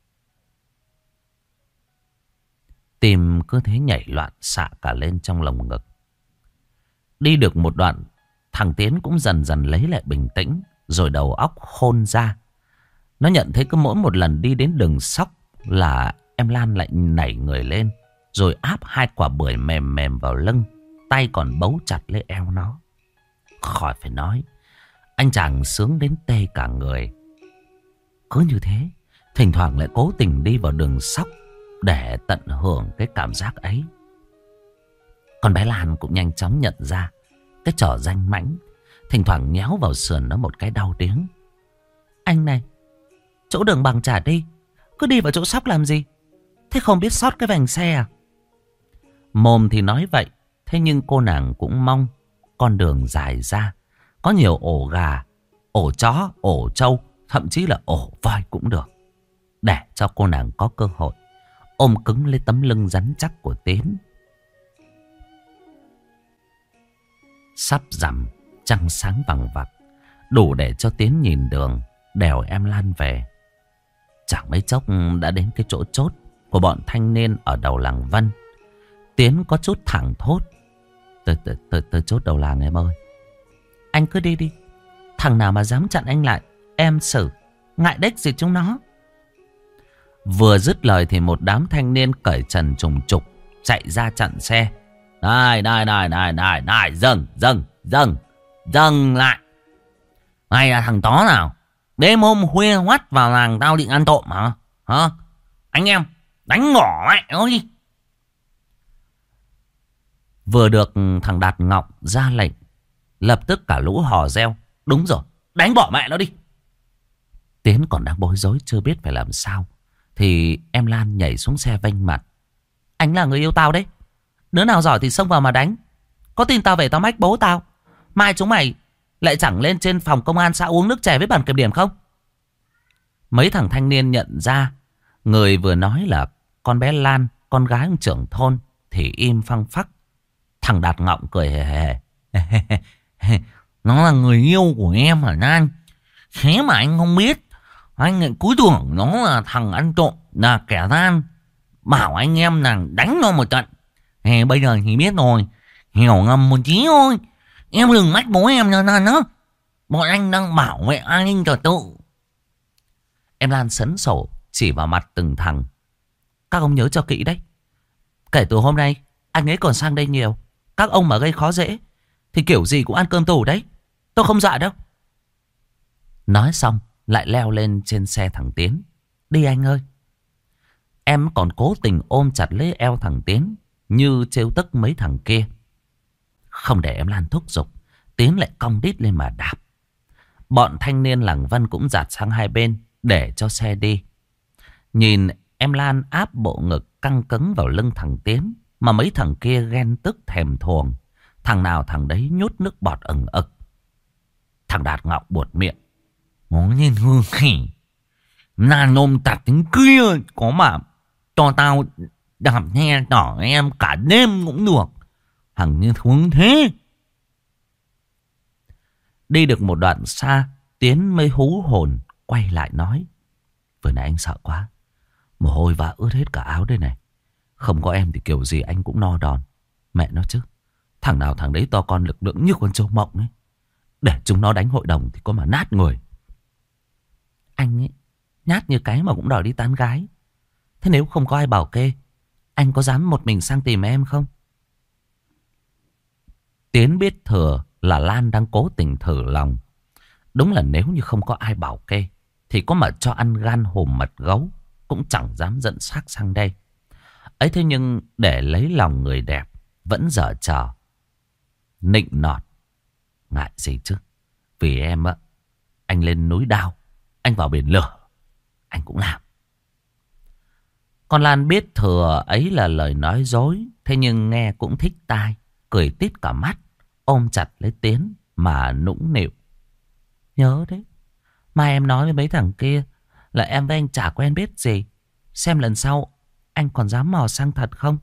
Tim cứ thế nhảy loạn xạ cả lên trong lồng ngực. Đi được một đoạn, thằng Tiến cũng dần dần lấy lại bình tĩnh, rồi đầu óc khôn ra. Nó nhận thấy cứ mỗi một lần đi đến đường sóc là em Lan lại nảy người lên, rồi áp 2 quả bưởi mềm mềm vào lưng, tay còn bấu chặt lấy eo nó. Khỏi phải nói, anh chàng sướng đến tê cả người. Cứ như thế, thỉnh thoảng lại cố tình đi vào đường sóc để tận hưởng cái cảm giác ấy. Còn bé Lan cũng nhanh chóng nhận ra cái trò danh mãnh, thỉnh thoảng nhéo vào sườn nó một cái đau điếng. Anh này, chỗ đường bằng trả đi, cứ đi vào chỗ sóc làm gì? Thế không biết sót cái vành xe à? Mồm thì nói vậy, thế nhưng cô nàng cũng mong con đường dài ra, có nhiều ổ gà, ổ chó, ổ trâu, thậm chí là ổ voi cũng được, để cho cô nàng có cơ hội ôm cứng lấy tấm lưng rắn chắc của Tiến. Sắp rằm, trăng sáng vằng vặc, đủ để cho Tiến nhìn đường đèo em Lan về. Chẳng mấy chốc đã đến cái chỗ chốt của bọn thanh niên ở đầu làng Vân. Tiến có chút thẳng thốt. Tới chốt đầu làng em ơi. Anh cứ đi đi. Thằng nào mà dám chặn anh lại, em xử. Ngại đếch gì chúng nó. Vừa dứt lời thì một đám thanh niên cởi trần trùng trục chạy ra chặn xe. Này, dừng lại. Mày là thằng chó nào? Đêm hôm khuya hoắt vào làng tao định ăn trộm hả? Hả? Anh em, đánh ngỏ mẹ nó đi. Vừa được thằng Đạt Ngọc ra lệnh, lập tức cả lũ hò reo. Đúng rồi, đánh bỏ mẹ nó đi. Tiến còn đang bối rối chưa biết phải làm sao, thì em Lan nhảy xuống xe vênh mặt. Anh là người yêu tao đấy. Đứa nào giỏi thì xông vào mà đánh. Có tin tao về tao mách bố tao. Mai chúng mày lại chẳng lên trên phòng công an xã uống nước chè với bản kiểm điểm không? Mấy thằng thanh niên nhận ra người vừa nói là con bé Lan, con gái ông trưởng thôn, thì im phăng phắc. Thằng Đạt Ngọng cười hề hề. Nó là người yêu của em hả Lan? Thế mà anh không biết. Anh lại cứ tưởng nó là thằng ăn trộm, là kẻ gian. Bảo anh em nàng đánh nó một trận. Bây giờ thì biết rồi. Hiểu ngầm một tí thôi. Em đừng mách bố em cho Lan nữa. Bọn anh đang bảo vệ an ninh trật tự. Em Lan sấn sổ chỉ vào mặt từng thằng. Các ông nhớ cho kỹ đấy. Kể từ hôm nay anh ấy còn sang đây nhiều. Các ông mà gây khó dễ thì kiểu gì cũng ăn cơm tù đấy. Tôi không dọa đâu. Nói xong lại leo lên trên xe thằng Tiến. Đi anh ơi. Em còn cố tình ôm chặt lấy eo thằng Tiến, như trêu tức mấy thằng kia. Không để em Lan thúc giục, Tiến lại cong đít lên mà đạp. Bọn thanh niên làng Vân cũng dạt sang hai bên để cho xe đi. Nhìn em Lan áp bộ ngực căng cứng vào lưng thằng Tiến, mà mấy thằng kia ghen tức thèm thuồng. Thằng nào thằng đấy nhốt nước bọt ẩn ực. Thằng Đạt Ngọc buột miệng. Ngó nhìn hư khỉ. Lan nôm tạt tiếng kia có mà cho tao đạp nghe đỏ em cả đêm cũng được. Hằng như thuống thế. Đi được một đoạn xa, Tiến mới hú hồn quay lại nói. Vừa nãy anh sợ quá. Mồ hôi vã ướt hết cả áo đây này. Không có em thì kiểu gì anh cũng no đòn. Mẹ nó chứ. Thằng nào thằng đấy to con lực lượng như con trâu mộng ấy. Để chúng nó đánh hội đồng thì có mà nát người. Anh ấy nhát như cái mà cũng đòi đi tán gái. Thế nếu không có ai bảo kê, anh có dám một mình sang tìm em không? Tiến biết thừa là Lan đang cố tình thử lòng. Đúng là nếu như không có ai bảo kê thì có mà cho ăn gan hùm mật gấu cũng chẳng dám dẫn xác sang đây. Ấy thế nhưng để lấy lòng người đẹp vẫn dở trò nịnh nọt. Ngại gì chứ. Vì em á, anh lên núi đao, anh vào biển lửa, anh cũng làm. Con Lan biết thừa ấy là lời nói dối, thế nhưng nghe cũng thích tai, cười tít cả mắt, ôm chặt lấy Tiến mà nũng nịu. Nhớ đấy, mai em nói với mấy thằng kia là em với anh chả quen biết gì. Xem lần sau anh còn dám mò sang thật không?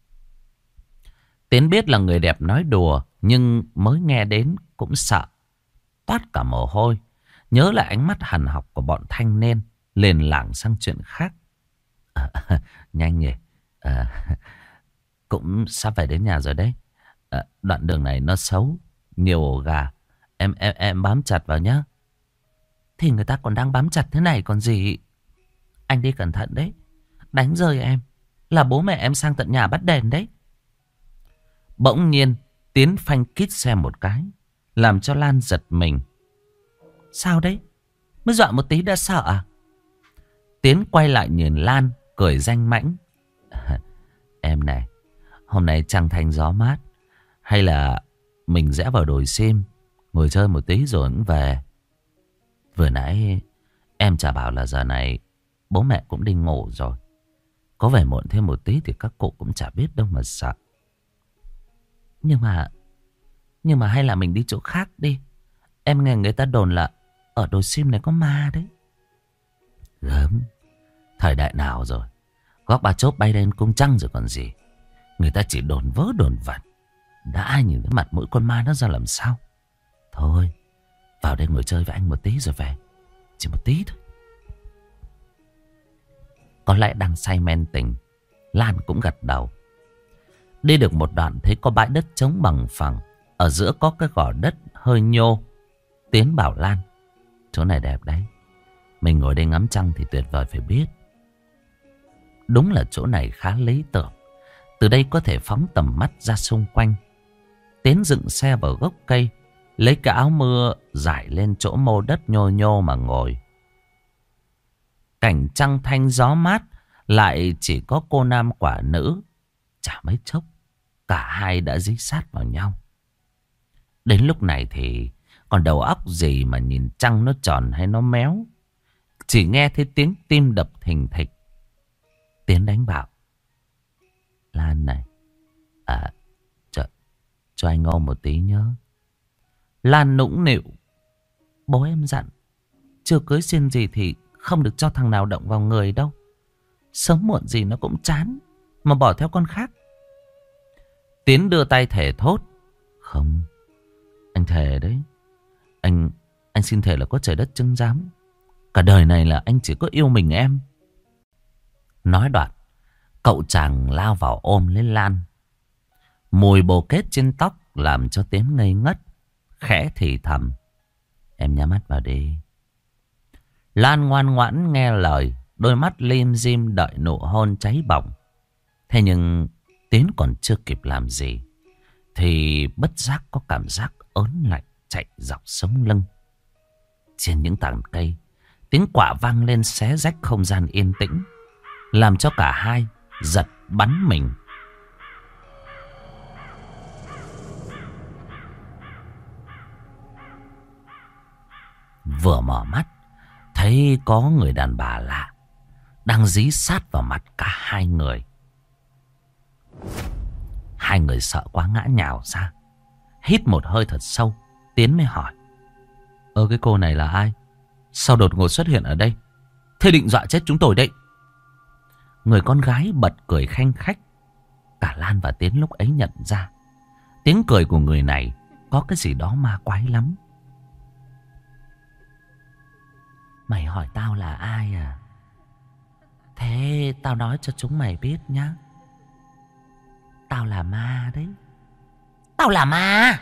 Tiến biết là người đẹp nói đùa, nhưng mới nghe đến cũng sợ, toát cả mồ hôi. Nhớ lại ánh mắt hằn học của bọn thanh niên, liền lảng sang chuyện khác. Nhanh nhỉ. À, cũng sắp phải đến nhà rồi đấy. Đoạn đường này nó xấu, nhiều ổ gà. Em bám chặt vào nhá. Thì người ta còn đang bám chặt thế này còn gì. Anh đi cẩn thận đấy. Đánh rơi em là bố mẹ em sang tận nhà bắt đèn đấy. Bỗng nhiên Tiến phanh kít xe một cái, làm cho Lan giật mình. Sao đấy? Mới dọa một tí đã sợ à? Tiến quay lại nhìn Lan, cười danh mãnh. Em này, hôm nay trăng thanh gió mát, hay là mình rẽ vào đồi sim, ngồi chơi một tí rồi cũng về. Vừa nãy em chả bảo là giờ này bố mẹ cũng đi ngủ rồi. Có về muộn thêm một tí thì các cụ cũng chả biết đâu mà sợ. Nhưng mà hay là mình đi chỗ khác đi. Em nghe người ta đồn là ở đồi sim này có ma đấy. Gớm, thời đại nào rồi, góc ba chốt bay lên cung trăng rồi còn gì. Người ta chỉ đồn vớ đồn vẩn, đã ai nhìn cái mặt mũi con ma nó ra làm sao. Thôi, vào đây ngồi chơi với anh một tí rồi về. Chỉ một tí thôi. Có lẽ đang say men tình, Lan cũng gật đầu. Đi được một đoạn thấy có bãi đất trống bằng phẳng, ở giữa có cái gò đất hơi nhô. Tiến bảo Lan, chỗ này đẹp đấy, mình ngồi đây ngắm trăng thì tuyệt vời phải biết. Đúng là chỗ này khá lý tưởng, từ đây có thể phóng tầm mắt ra xung quanh. Tiến dựng xe vào gốc cây, lấy cái áo mưa rải lên chỗ mô đất nhô nhô mà ngồi. Cảnh trăng thanh gió mát, lại chỉ có cô nam quả nữ. Chả mấy chốc, cả hai đã dí sát vào nhau. Đến lúc này thì còn đầu óc gì mà nhìn trăng nó tròn hay nó méo. Chỉ nghe thấy tiếng tim đập thình thịch. Tiến đánh bảo, Lan này, cho anh ôm một tí nhớ. Lan nũng nịu, bố em dặn, chưa cưới xin gì thì không được cho thằng nào động vào người đâu. Sớm muộn gì nó cũng chán mà bỏ theo con khác. Tiến đưa tay thề thốt, không, anh thề đấy. Anh xin thề là có trời đất chứng giám, cả đời này là anh chỉ có yêu mình em. Nói đoạn, cậu chàng lao vào ôm lấy Lan. Mùi bồ kết trên tóc làm cho Tiến ngây ngất, khẽ thì thầm, em nhắm mắt vào đi. Lan ngoan ngoãn nghe lời, đôi mắt lim dim đợi nụ hôn cháy bỏng. Thế nhưng Tiến còn chưa kịp làm gì thì bất giác có cảm giác ớn lạnh chạy dọc sống lưng. Trên những tảng cây, tiếng quạ vang lên xé rách không gian yên tĩnh, làm cho cả hai giật bắn mình. Vừa mở mắt, thấy có người đàn bà lạ đang dí sát vào mặt cả hai người. Hai người sợ quá ngã nhào ra. Hít một hơi thật sâu, Tiến mới hỏi, cái cô này là ai? Sao đột ngột xuất hiện ở đây? Thế định dọa chết chúng tôi đấy. Người con gái bật cười khanh khách. Cả Lan và Tiến lúc ấy nhận ra tiếng cười của người này có cái gì đó ma quái lắm. Mày hỏi tao là ai à? Thế tao nói cho chúng mày biết nhá. Tao là ma đấy. Tao là ma.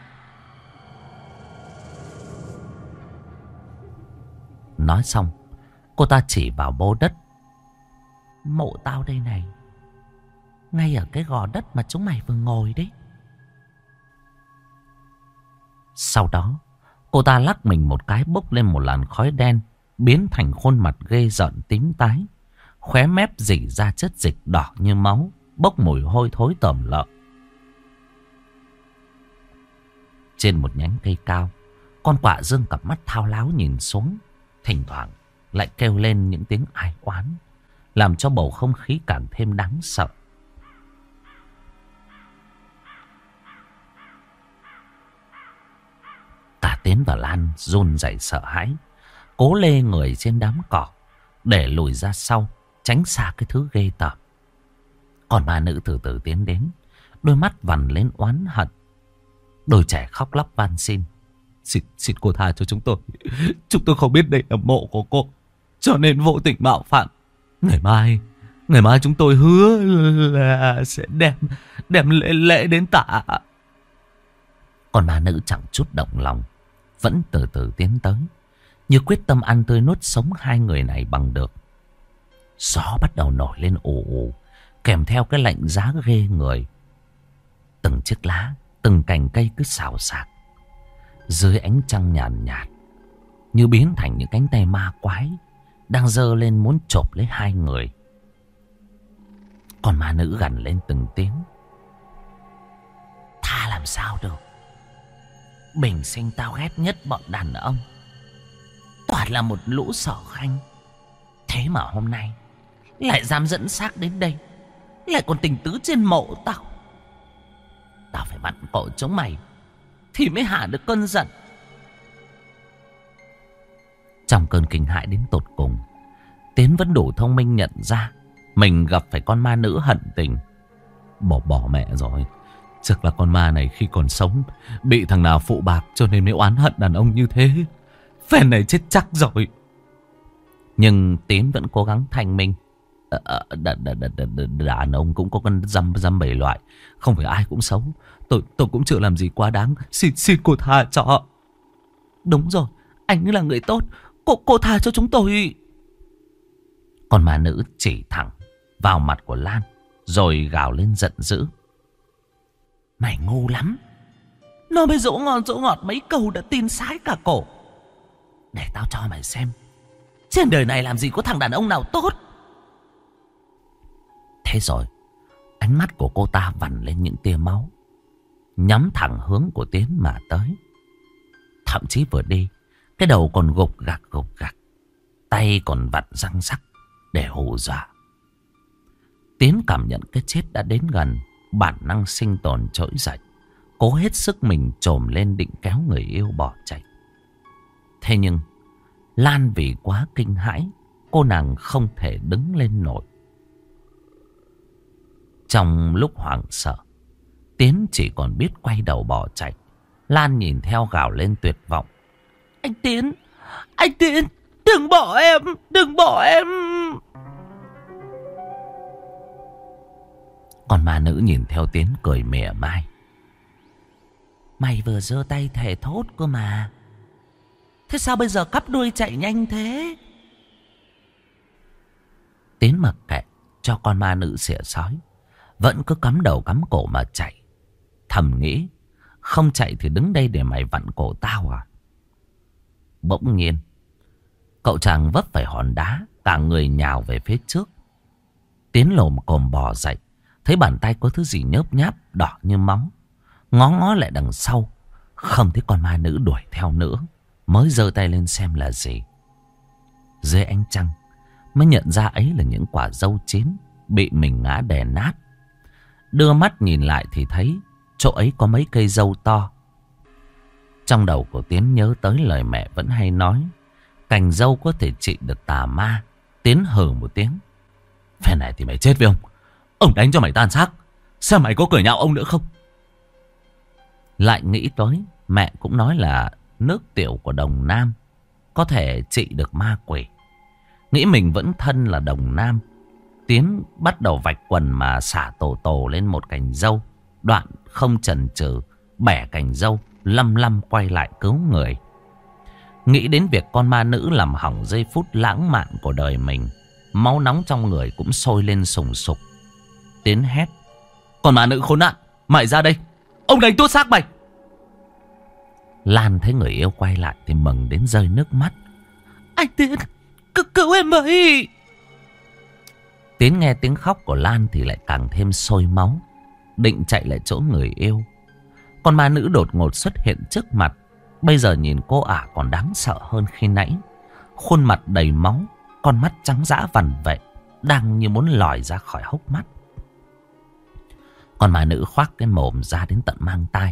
Nói xong, cô ta chỉ vào bô đất. Mộ tao đây này, ngay ở cái gò đất mà chúng mày vừa ngồi đấy. Sau đó, cô ta lắc mình một cái, bốc lên một làn khói đen, biến thành khuôn mặt ghê rợn tím tái. Khóe mép rỉ ra chất dịch đỏ như máu, bốc mùi hôi thối tởm lợm. Trên một nhánh cây cao, con quạ dương cặp mắt thao láo nhìn xuống, thỉnh thoảng lại kêu lên những tiếng ai oán, làm cho bầu không khí càng thêm đáng sợ. Cả Tiến và Lan run rẩy sợ hãi, cố lê người trên đám cỏ, để lùi ra sau, tránh xa cái thứ ghê tởm. Còn ma nữ từ từ tiến đến, đôi mắt vằn lên oán hận. Đôi trẻ khóc lóc van xin. Xin cô tha cho chúng tôi. Chúng tôi không biết đây là mộ của cô, cho nên vô tình mạo phạm. Ngày mai chúng tôi hứa là sẽ đem lễ đến tạ. Còn ma nữ chẳng chút động lòng, vẫn từ từ tiến tới, như quyết tâm ăn tươi nuốt sống hai người này bằng được. Gió bắt đầu nổi lên ù ù, kèm theo cái lạnh giá ghê người. Từng chiếc lá, từng cành cây cứ xào xạc dưới ánh trăng nhàn nhạt, như biến thành những cánh tay ma quái đang giơ lên muốn chộp lấy hai người. Còn ma nữ gằn lên từng tiếng. Tha làm sao được. Bình sinh tao ghét nhất bọn đàn ông, toàn là một lũ sở khanh. Thế mà hôm nay lại dám dẫn xác đến đây, lại còn tình tứ trên mộ tao. Tao phải vặn cổ chúng mày thì mới hạ được cơn giận. Trong cơn kinh hãi đến tột cùng, Tiến vẫn đủ thông minh nhận ra mình gặp phải con ma nữ hận tình. Bỏ mẹ rồi. Chắc là con ma này khi còn sống bị thằng nào phụ bạc cho nên mới oán hận đàn ông như thế. Phen này chết chắc rồi. Nhưng Tiến vẫn cố gắng thanh minh. Đàn ông cũng có con dăm bảy loại, không phải ai cũng xấu. Tôi cũng chưa làm gì quá đáng. Xin cô tha cho. Đúng rồi, anh là người tốt. Cô tha cho chúng tôi. Còn ma nữ chỉ thẳng vào mặt của Lan, rồi gào lên giận dữ. Mày ngu lắm. Nó mới dỗ ngọt mấy câu đã tin sái cả cổ. Để tao cho mày xem, trên đời này làm gì có thằng đàn ông nào tốt. Thế rồi ánh mắt của cô ta vằn lên những tia máu, nhắm thẳng hướng của Tiến mà tới. Thậm chí vừa đi, cái đầu còn gục gặc, tay còn vặn răng rắc để hù dọa. Tiến cảm nhận cái chết đã đến gần, bản năng sinh tồn trỗi dậy, cố hết sức mình trồm lên định kéo người yêu bỏ chạy. Thế nhưng Lan vì quá kinh hãi, cô nàng không thể đứng lên nổi. Trong lúc hoảng sợ, Tiến chỉ còn biết quay đầu bỏ chạy. Lan nhìn theo gào lên tuyệt vọng. Anh Tiến, đừng bỏ em. Còn ma nữ nhìn theo Tiến cười mỉa mai. Mày vừa giơ tay thề thốt cơ mà. Thế sao bây giờ cắp đuôi chạy nhanh thế? Tiến mặc kệ cho con ma nữ xỉa sói, vẫn cứ cắm đầu cắm cổ mà chạy. Thầm nghĩ, không chạy thì đứng đây để mày vặn cổ tao à? Bỗng nhiên, cậu chàng vấp phải hòn đá, cả người nhào về phía trước. Tiến lồm cồm bò dậy, thấy bàn tay có thứ gì nhớp nháp đỏ như máu. Ngó lại đằng sau, không thấy con ma nữ đuổi theo nữa, mới giơ tay lên xem là gì. Dưới ánh trăng mới nhận ra ấy là những quả dâu chín bị mình ngã đè nát. Đưa mắt nhìn lại thì thấy chỗ ấy có mấy cây dâu to. Trong đầu của Tiến nhớ tới lời mẹ vẫn hay nói, cành dâu có thể trị được tà ma. Tiến hừ một tiếng. Phen này thì mày chết với ông. Ông đánh cho mày tan xác, xem mày có cười nhạo ông nữa không. Lại nghĩ tới mẹ cũng nói là nước tiểu của Đồng Nam có thể trị được ma quỷ. Nghĩ mình vẫn thân là Đồng Nam, Tiến bắt đầu vạch quần mà xả tổ lên một cành dâu. Đoạn không chần chừ bẻ cành dâu, lăm quay lại cứu người. Nghĩ đến việc con ma nữ làm hỏng giây phút lãng mạn của đời mình, máu nóng trong người cũng sôi lên sùng sục. Tiến hét. Con ma nữ khốn nạn, mày ra đây, ông đánh tuốt xác mày. Lan thấy người yêu quay lại thì mừng đến rơi nước mắt. Anh Tiến, cứu em với. Tiến nghe tiếng khóc của Lan thì lại càng thêm sôi máu, định chạy lại chỗ người yêu. Con ma nữ đột ngột xuất hiện trước mặt. Bây giờ nhìn cô ả còn đáng sợ hơn khi nãy. Khuôn mặt đầy máu, con mắt trắng dã vằn vện, đang như muốn lòi ra khỏi hốc mắt. Con ma nữ khoác cái mồm ra đến tận mang tai.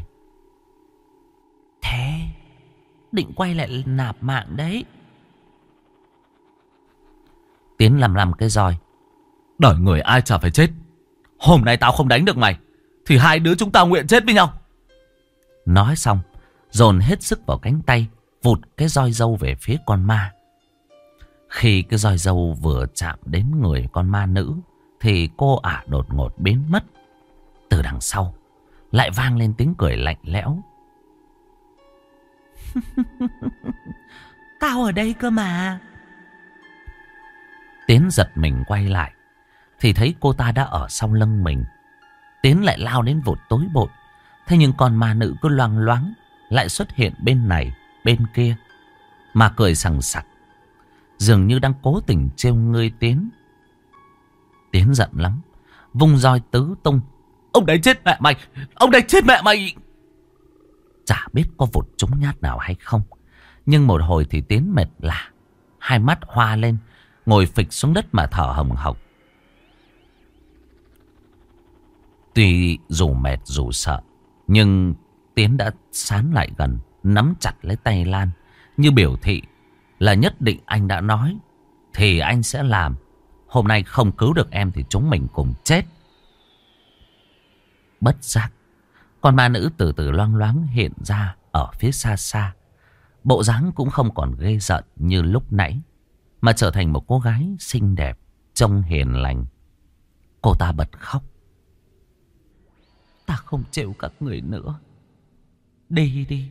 Thế định quay lại nạp mạng đấy. Tiến lăm cái roi. Đời người ai chả phải chết. Hôm nay tao không đánh được mày thì hai đứa chúng tao nguyện chết với nhau. Nói xong dồn hết sức vào cánh tay, vụt cái roi dâu về phía con ma. Khi cái roi dâu vừa chạm đến người con ma nữ thì cô ả đột ngột biến mất. Từ đằng sau lại vang lên tiếng cười lạnh lẽo. Tao ở đây cơ mà. Tiến giật mình quay lại thì thấy cô ta đã ở sau lưng mình. Tiến lại lao đến vụt tối bội. Thế nhưng con ma nữ cứ loang loáng lại xuất hiện bên này bên kia mà cười sằng sặc, dường như đang cố tình trêu ngươi Tiến. Tiến giận lắm, vung roi tứ tung. Ông đánh chết mẹ mày! Ông đánh chết mẹ mày! Chả biết có vụt trúng nhát nào hay không, nhưng một hồi thì Tiến mệt lả, hai mắt hoa lên, ngồi phịch xuống đất mà thở hồng hộc. Tuy dù mệt dù sợ, nhưng Tiến đã sán lại gần, nắm chặt lấy tay Lan, như biểu thị là nhất định anh đã nói thì anh sẽ làm. Hôm nay không cứu được em thì chúng mình cùng chết. Bất giác, con ma nữ từ từ loang loáng hiện ra ở phía xa xa. Bộ dáng cũng không còn ghê rợn như lúc nãy, mà trở thành một cô gái xinh đẹp, trông hiền lành. Cô ta bật khóc. Ta không chịu các người nữa. Đi đi.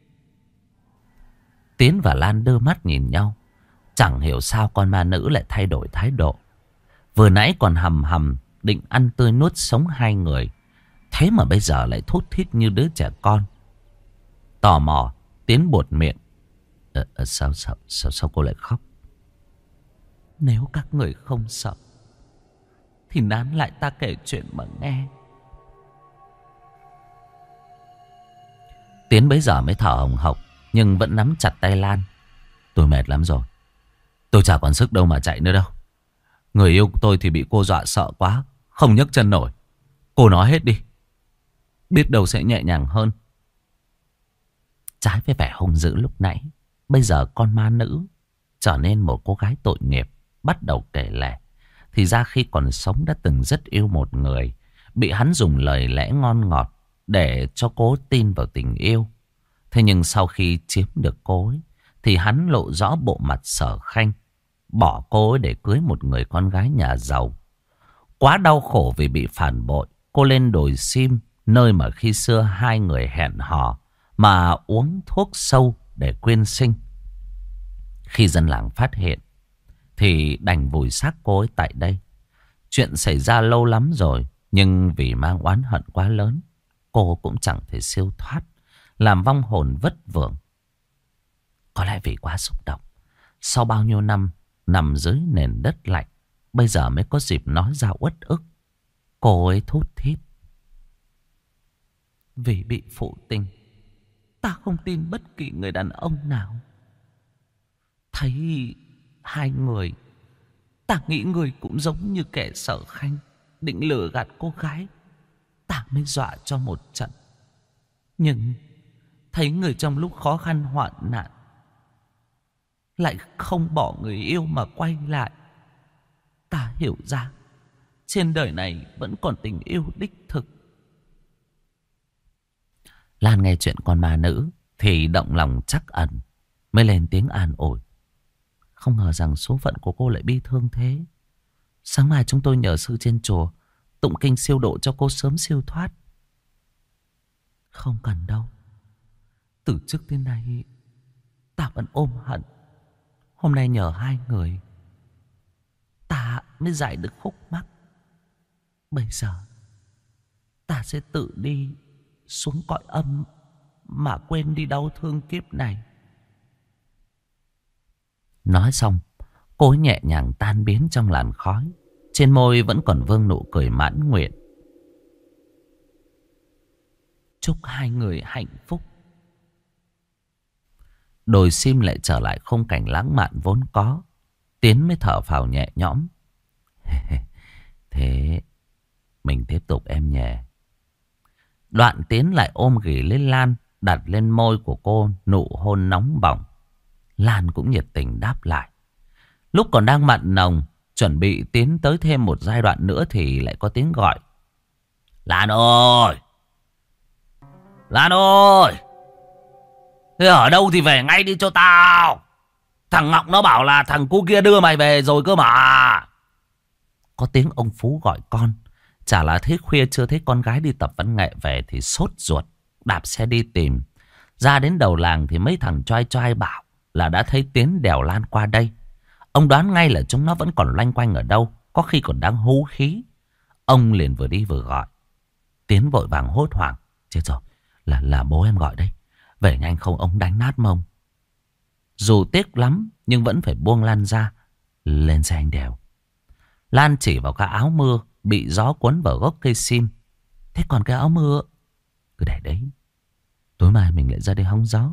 Tiến và Lan đưa mắt nhìn nhau. Chẳng hiểu sao con ma nữ lại thay đổi thái độ. Vừa nãy còn hầm hầm định ăn tươi nuốt sống hai người, thế mà bây giờ lại thút thít như đứa trẻ con. Tò mò, Tiến buột miệng. Sao cô lại khóc? Nếu các người không sợ thì nán lại ta kể chuyện mà nghe. Tiến bấy giờ mới thở hồng hộc, nhưng vẫn nắm chặt tay Lan. Tôi mệt lắm rồi, tôi chả còn sức đâu mà chạy nữa đâu. Người yêu của tôi thì bị cô dọa sợ quá, không nhấc chân nổi. Cô nói hết đi, biết đâu sẽ nhẹ nhàng hơn. Trái với vẻ hung dữ lúc nãy, bây giờ con ma nữ trở nên một cô gái tội nghiệp, bắt đầu kể lể. Thì ra khi còn sống đã từng rất yêu một người, bị hắn dùng lời lẽ ngon ngọt để cho cô tin vào tình yêu. Thế nhưng sau khi chiếm được cô ấy, thì hắn lộ rõ bộ mặt sở khanh, bỏ cô ấy để cưới một người con gái nhà giàu. Quá đau khổ vì bị phản bội, cô lên đồi Sim, nơi mà khi xưa hai người hẹn hò mà uống thuốc sâu để quyên sinh. Khi dân làng phát hiện thì đành vùi xác cô ấy tại đây. Chuyện xảy ra lâu lắm rồi, nhưng vì mang oán hận quá lớn, cô cũng chẳng thể siêu thoát, làm vong hồn vất vưởng. Có lẽ vì quá xúc động, sau bao nhiêu năm nằm dưới nền đất lạnh, bây giờ mới có dịp nói ra uất ức. Cô ấy thút thít. Vì bị phụ tình, ta không tin bất kỳ người đàn ông nào. Thấy hai người, ta nghĩ người cũng giống như kẻ Sở Khanh, định lừa gạt cô gái, ta mới dọa cho một trận. Nhưng thấy người trong lúc khó khăn hoạn nạn lại không bỏ người yêu mà quay lại, ta hiểu ra trên đời này vẫn còn tình yêu đích thực. Lan nghe chuyện con ma nữ thì động lòng trắc ẩn, mới lên tiếng an ủi. Không ngờ rằng số phận của cô lại bi thương thế. Sáng mai chúng tôi nhờ sư trên chùa tụng kinh siêu độ cho cô sớm siêu thoát. Không cần đâu. Từ trước tới nay ta vẫn ôm hận. Hôm nay nhờ hai người, ta mới giải được khúc mắc. Bây giờ ta sẽ tự đi xuống cõi âm mà quên đi đau thương kiếp này. Nói xong, cô ấy nhẹ nhàng tan biến trong làn khói. Trên môi vẫn còn vương nụ cười mãn nguyện. Chúc hai người hạnh phúc. Đồi Sim lại trở lại khung cảnh lãng mạn vốn có. Tiến mới thở phào nhẹ nhõm. Thế mình tiếp tục em nhé. Đoạn Tiến lại ôm ghì lên Lan, đặt lên môi của cô nụ hôn nóng bỏng. Lan cũng nhiệt tình đáp lại. Lúc còn đang mặn nồng Chuẩn bị tiến tới thêm một giai đoạn nữa thì lại có tiếng gọi. Lan ơi! Lan ơi! Thế ở đâu thì về ngay đi cho tao. Thằng Ngọc nó bảo là thằng cu kia đưa mày về rồi cơ mà. Có tiếng ông Phú gọi con. Chả là thế khuya chưa thấy con gái đi tập văn nghệ về thì sốt ruột. Đạp xe đi tìm. Ra đến đầu làng thì mấy thằng choai choai bảo là đã thấy Tiến đèo Lan qua đây. Ông đoán ngay là chúng nó vẫn còn loanh quanh ở đâu. Có khi còn đang hú khí. Ông liền vừa đi vừa gọi. Tiến vội vàng hốt hoảng. Chết rồi, là bố em gọi đây. Về nhanh không ông đánh nát mông. Dù tiếc lắm nhưng vẫn phải buông Lan ra. Lên xe anh Đều. Lan chỉ vào cái áo mưa bị gió cuốn vào gốc cây sim. Thế còn cái áo mưa cứ để đấy, tối mai mình lại ra đây hóng gió.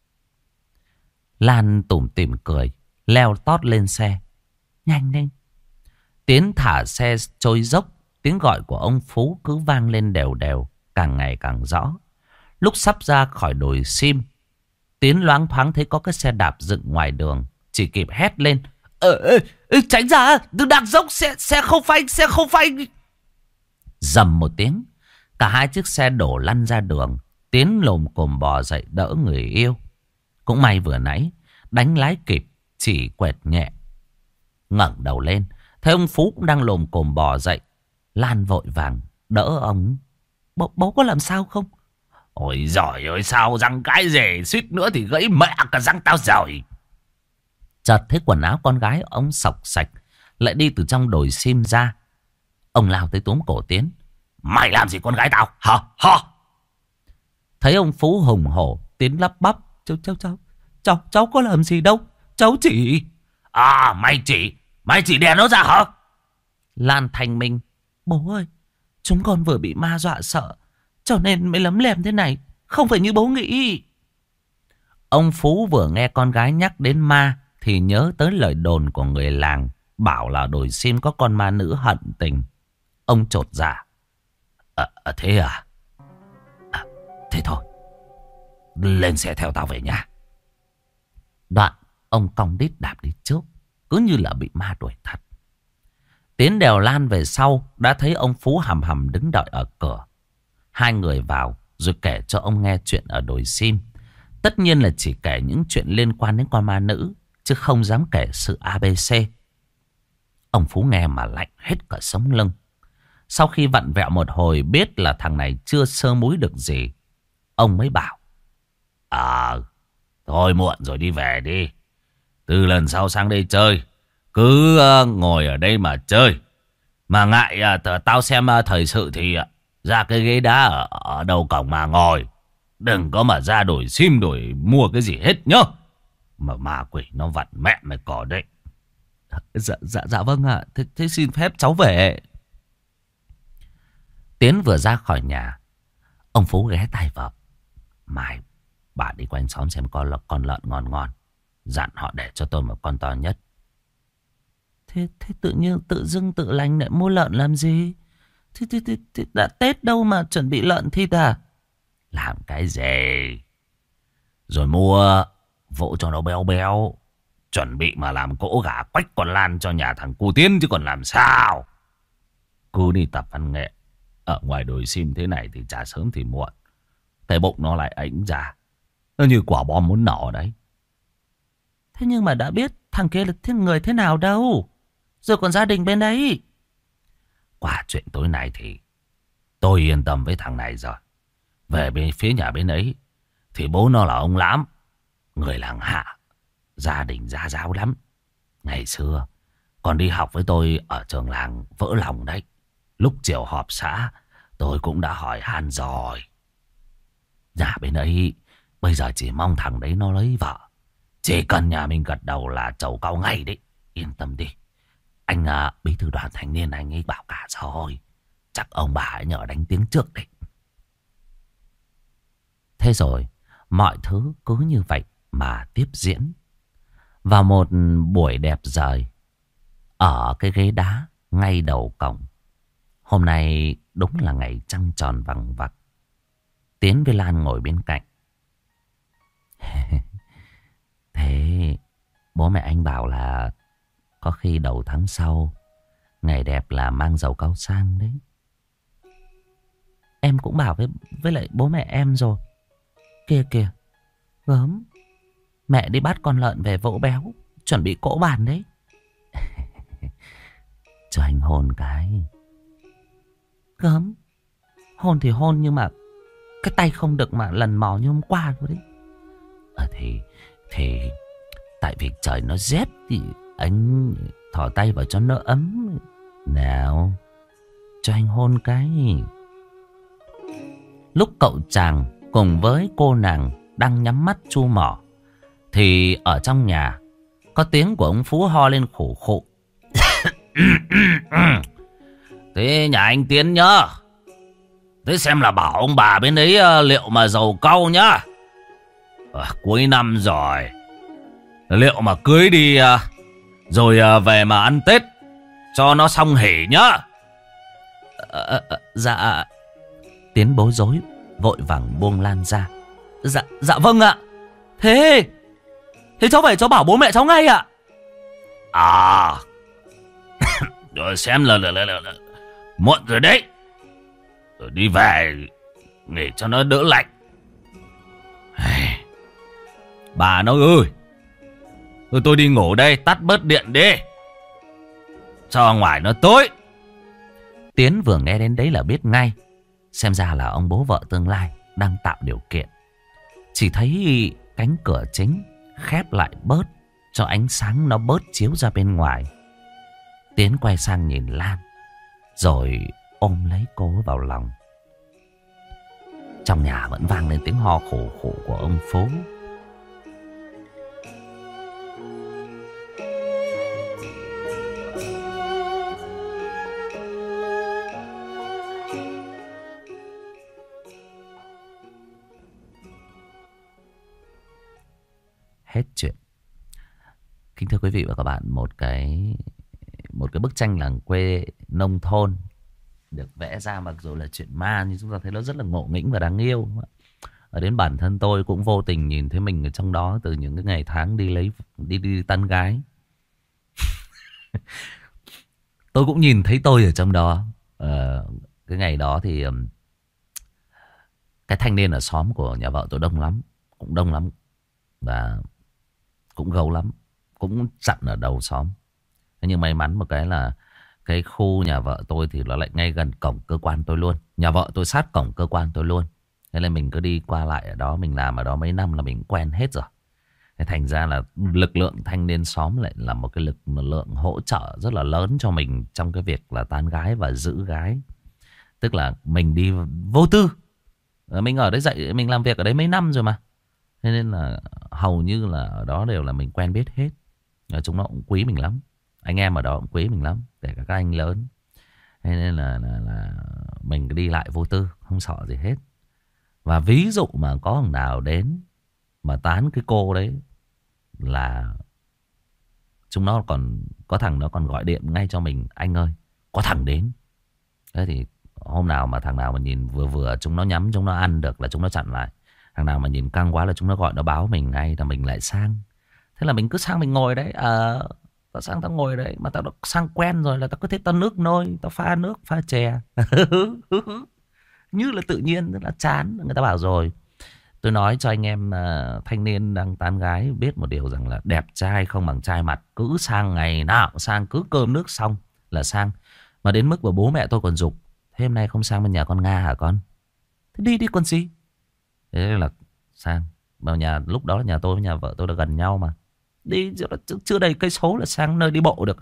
Lan tủm tỉm cười, leo tót lên xe. Nhanh lên. Tiến thả xe trôi dốc. Tiếng gọi của ông Phú cứ vang lên đều đều, càng ngày càng rõ. Lúc sắp ra khỏi đồi sim, Tiến loáng thoáng thấy có cái xe đạp dựng ngoài đường. Chỉ kịp hét lên. Tránh ra, đừng đạp dốc, xe không phanh, xe không phanh. Rầm một tiếng, cả hai chiếc xe đổ lăn ra đường. Tiến lồm cồm bò dậy đỡ người yêu. Cũng may vừa nãy đánh lái kịp, chỉ quẹt nhẹ. Ngẩng đầu lên, thấy ông Phú cũng đang lồm cồm bò dậy. Lan vội vàng đỡ ông. Bố có làm sao không? Ôi giời ơi, sao răng cái gì, suýt nữa thì gãy mẹ cả răng tao rồi. Chợt thấy quần áo con gái ông xộc sạch, lại đi từ trong đồi sim ra. Ông lao tới túm cổ Tiến. Mày làm gì con gái tao hả hả? Thấy ông Phú hùng hổ, Tiến lắp bắp. Cháu có làm gì đâu, cháu chỉ. À mày chỉ đè nó ra hả? Lan thanh minh. Bố ơi, chúng con vừa bị ma dọa sợ, cho nên mới lấm lem thế này, không phải như bố nghĩ. Ông Phú vừa nghe con gái nhắc đến ma thì nhớ tới lời đồn của người làng, bảo là đồi sim có con ma nữ hận tình. Ông chột dạ. Thế à? Thế thôi, lên xe theo tao về nhà. Đoạn ông cong đít đạp đi trước, cứ như là bị ma đuổi thật. Tiến đèo Lan về sau, đã thấy ông Phú hầm hầm đứng đợi ở cửa. Hai người vào rồi kể cho ông nghe chuyện ở đồi sim. Tất nhiên là chỉ kể những chuyện liên quan đến con ma nữ, chứ không dám kể sự ABC. Ông Phú nghe mà lạnh hết cả sống lưng. Sau khi vặn vẹo một hồi biết là thằng này chưa sơ múi được gì, ông mới bảo. Thôi muộn rồi, đi về đi. Từ lần sau sang đây chơi, cứ ngồi ở đây mà chơi. Mà ngại tao xem thời sự thì ra cái ghế đá ở đầu cổng mà ngồi. Đừng có mà ra đổi sim đổi mua cái gì hết nhá. Mà ma quỷ nó vặn mẹ mày cỏ đấy. Dạ vâng ạ. Thế xin phép cháu về. Tiến vừa ra khỏi nhà, ông Phú ghé tai vợ. Mai bà đi quanh xóm xem con lợn ngon ngon, dặn họ để cho tôi một con to nhất. Thế tự dưng tự lành lại mua lợn làm gì? Thế đã Tết đâu mà chuẩn bị lợn thịt à? Làm cái gì? Rồi mua vỗ cho nó béo béo, chuẩn bị mà làm cỗ gà quách con Lan cho nhà thằng cu Tiến chứ còn làm sao. Cứ đi tập văn nghệ ở ngoài đồi sim thế này thì chả sớm thì muộn cái bụng nó lại ảnh ra, nó như quả bom muốn nổ đấy. Thế nhưng mà đã biết thằng kia là người thế nào đâu, rồi còn gia đình bên đấy. Qua chuyện tối nay thì tôi yên tâm với thằng này rồi. Về bên phía nhà bên ấy thì bố nó là ông Lãm, người làng Hạ, gia đình gia giáo lắm. Ngày xưa còn đi học với tôi ở trường làng vỡ lòng đấy. Lúc chiều họp xã tôi cũng đã hỏi han rồi. Nhà bên ấy bây giờ chỉ mong thằng đấy nó lấy vợ. Chỉ cần nhà mình gật đầu là chầu cao ngay đấy. Yên tâm đi. Anh bí thư đoàn thanh niên anh ấy bảo cả rồi. Chắc ông bà ấy nhờ đánh tiếng trước đấy. Thế rồi mọi thứ cứ như vậy mà tiếp diễn. Vào một buổi đẹp trời, ở cái ghế đá ngay đầu cổng, hôm nay đúng là ngày trăng tròn vằng vặc, Tiến với Lan ngồi bên cạnh. Thế bố mẹ anh bảo là Có khi đầu tháng sau, ngày đẹp là mang dầu cao sang đấy. Em cũng bảo với lại bố mẹ em rồi. Kìa kìa, gớm. Mẹ đi bắt con lợn về vỗ béo, chuẩn bị cỗ bàn đấy. Cho anh hôn cái. Gớm. Hôn thì hôn nhưng mà cái tay không được mà lần mò như hôm qua thôi đấy. Thì tại vì trời nó rét thì anh thò tay vào cho nó ấm. Nào, cho anh hôn cái. Lúc cậu chàng cùng với cô nàng đang nhắm mắt chu mỏ thì ở trong nhà có tiếng của ông Phú ho lên khủ khụ. Thế nhà anh Tiến nhá. Thế xem là bảo ông bà bên đấy liệu mà dầu cau nhá. Cuối năm rồi, liệu mà cưới đi rồi về mà ăn Tết cho nó xong hỉ nhá. Dạ. Tiến bối rối vội vàng buông Lan ra. Dạ vâng ạ. Thế cháu về cháu bảo bố mẹ cháu ngay ạ. Rồi xem là muộn rồi đấy. Rồi đi về nghỉ cho nó đỡ lạnh. Bà nói ơi, tôi đi ngủ đây, tắt bớt điện đi cho ngoài nó tối. Tiến vừa nghe đến đấy là biết ngay. Xem ra là ông bố vợ tương lai đang tạo điều kiện. Chỉ thấy cánh cửa chính khép lại bớt cho ánh sáng nó bớt chiếu ra bên ngoài. Tiến quay sang nhìn Lan, rồi ôm lấy cô vào lòng. Trong nhà vẫn vang lên tiếng ho khủ khủ của ông Phú. Hết chuyện. Kính thưa quý vị và các bạn, một cái bức tranh làng quê nông thôn được vẽ ra, mặc dù là chuyện ma nhưng chúng ta thấy nó rất là ngộ nghĩnh và đáng yêu. Ở đến bản thân tôi cũng vô tình nhìn thấy mình ở trong đó từ những cái ngày tháng đi tán gái. Tôi cũng nhìn thấy tôi ở trong đó. Cái ngày đó thì cái thanh niên ở xóm của nhà vợ tôi đông lắm, cũng đông lắm và cũng gấu lắm, cũng chặn ở đầu xóm. Thế nhưng may mắn một cái là cái khu nhà vợ tôi thì nó lại ngay gần cổng cơ quan tôi luôn. Nhà vợ tôi sát cổng cơ quan tôi luôn. Thế nên mình cứ đi qua lại ở đó, mình làm ở đó mấy năm là mình quen hết rồi. Thế thành ra là lực lượng thanh niên xóm lại là một cái lực lượng hỗ trợ rất là lớn cho mình trong cái việc là tán gái và giữ gái. Tức là mình đi vô tư. Mình ở đấy dạy, mình làm việc ở đấy mấy năm rồi mà. Thế nên là hầu như là ở đó đều là mình quen biết hết. Chúng nó cũng quý mình lắm. Anh em ở đó cũng quý mình lắm, kể cả các anh lớn. Thế nên là mình đi lại vô tư, không sợ gì hết. Và ví dụ mà có thằng nào đến mà tán cái cô đấy là chúng nó còn có thằng nó còn gọi điện ngay cho mình: anh ơi, có thằng đến. Thế thì hôm nào mà thằng nào mà nhìn vừa vừa chúng nó nhắm, chúng nó ăn được là chúng nó chặn lại. Thằng nào mà nhìn căng quá là chúng nó gọi, nó báo mình ngay là mình lại sang. Thế là mình cứ sang mình ngồi đấy. Tao sang tao ngồi đấy. Mà tao đã sang quen rồi là tao cứ thích tao nước nôi, tao pha nước, pha chè. Như là tự nhiên, rất là chán. Người ta bảo rồi, tôi nói cho anh em thanh niên đang tán gái biết một điều rằng là đẹp trai không bằng trai mặt. Cứ sang ngày nào sang, cứ cơm nước xong là sang. Mà đến mức mà bố mẹ tôi còn giục: thế hôm nay không sang bên nhà con Nga hả con? Thế đi đi con gì. Thế là sang. Mà nhà lúc đó là nhà tôi với nhà vợ tôi là gần nhau mà. Đi chưa đầy cây số là sang nơi đi bộ được.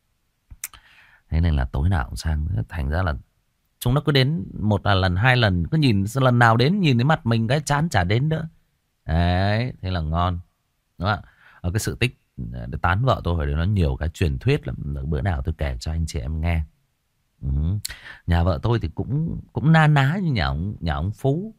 Thế nên là tối nào cũng sang. Thành ra là chúng nó cứ đến một lần, hai lần, cứ nhìn lần nào đến nhìn thấy mặt mình cái chán chả đến nữa. Đấy, thế là ngon. Đúng không ạ? Ở cái sự tích để tán vợ tôi phải nó nhiều cái truyền thuyết lắm. Bữa nào tôi kể cho anh chị em nghe. Nhà vợ tôi thì cũng na ná như nhà ông Phú.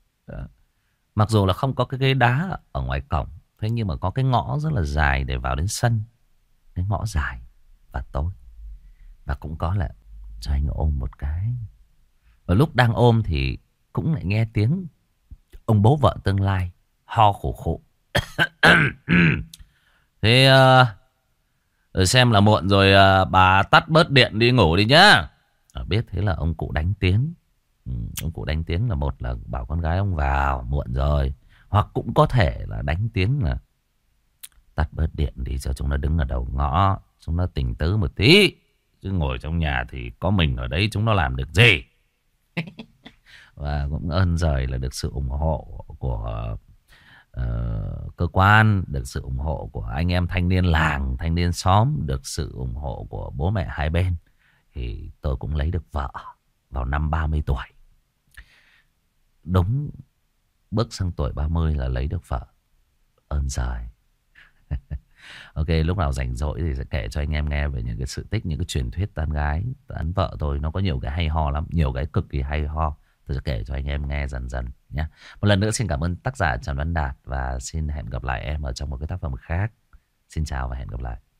Mặc dù là không có cái ghế đá ở ngoài cổng, thế nhưng mà có cái ngõ rất là dài để vào đến sân. Cái ngõ dài và tối. Và cũng có là cho anh ôm một cái. Và lúc đang ôm thì cũng lại nghe tiếng ông bố vợ tương lai ho khủ khụ. Thế Rồi xem là muộn rồi, bà tắt bớt điện đi ngủ đi nhá. Biết thế là ông cụ đánh tiếng. Ông cụ đánh tiếng là một là bảo con gái ông vào muộn rồi, hoặc cũng có thể là đánh tiếng là tắt bớt điện đi cho chúng nó đứng ở đầu ngõ, chúng nó tỉnh tứ một tí. Chứ ngồi trong nhà thì có mình ở đấy chúng nó làm được gì. Và cũng ơn giời là được sự ủng hộ của cơ quan, được sự ủng hộ của anh em thanh niên làng, thanh niên xóm, được sự ủng hộ của bố mẹ hai bên. Thì tôi cũng lấy được vợ vào năm 30 tuổi. Đúng bước sang tuổi 30 là lấy được vợ. Ơn giời. Ok, lúc nào rảnh rỗi thì sẽ kể cho anh em nghe về những cái sự tích, những cái truyền thuyết tán gái, tán vợ tôi. Nó có nhiều cái hay ho lắm, nhiều cái cực kỳ hay ho. Tôi sẽ kể cho anh em nghe dần dần nhé. Một lần nữa xin cảm ơn tác giả Trần Văn Đạt. Và xin hẹn gặp lại em ở trong một cái tác phẩm khác. Xin chào và hẹn gặp lại.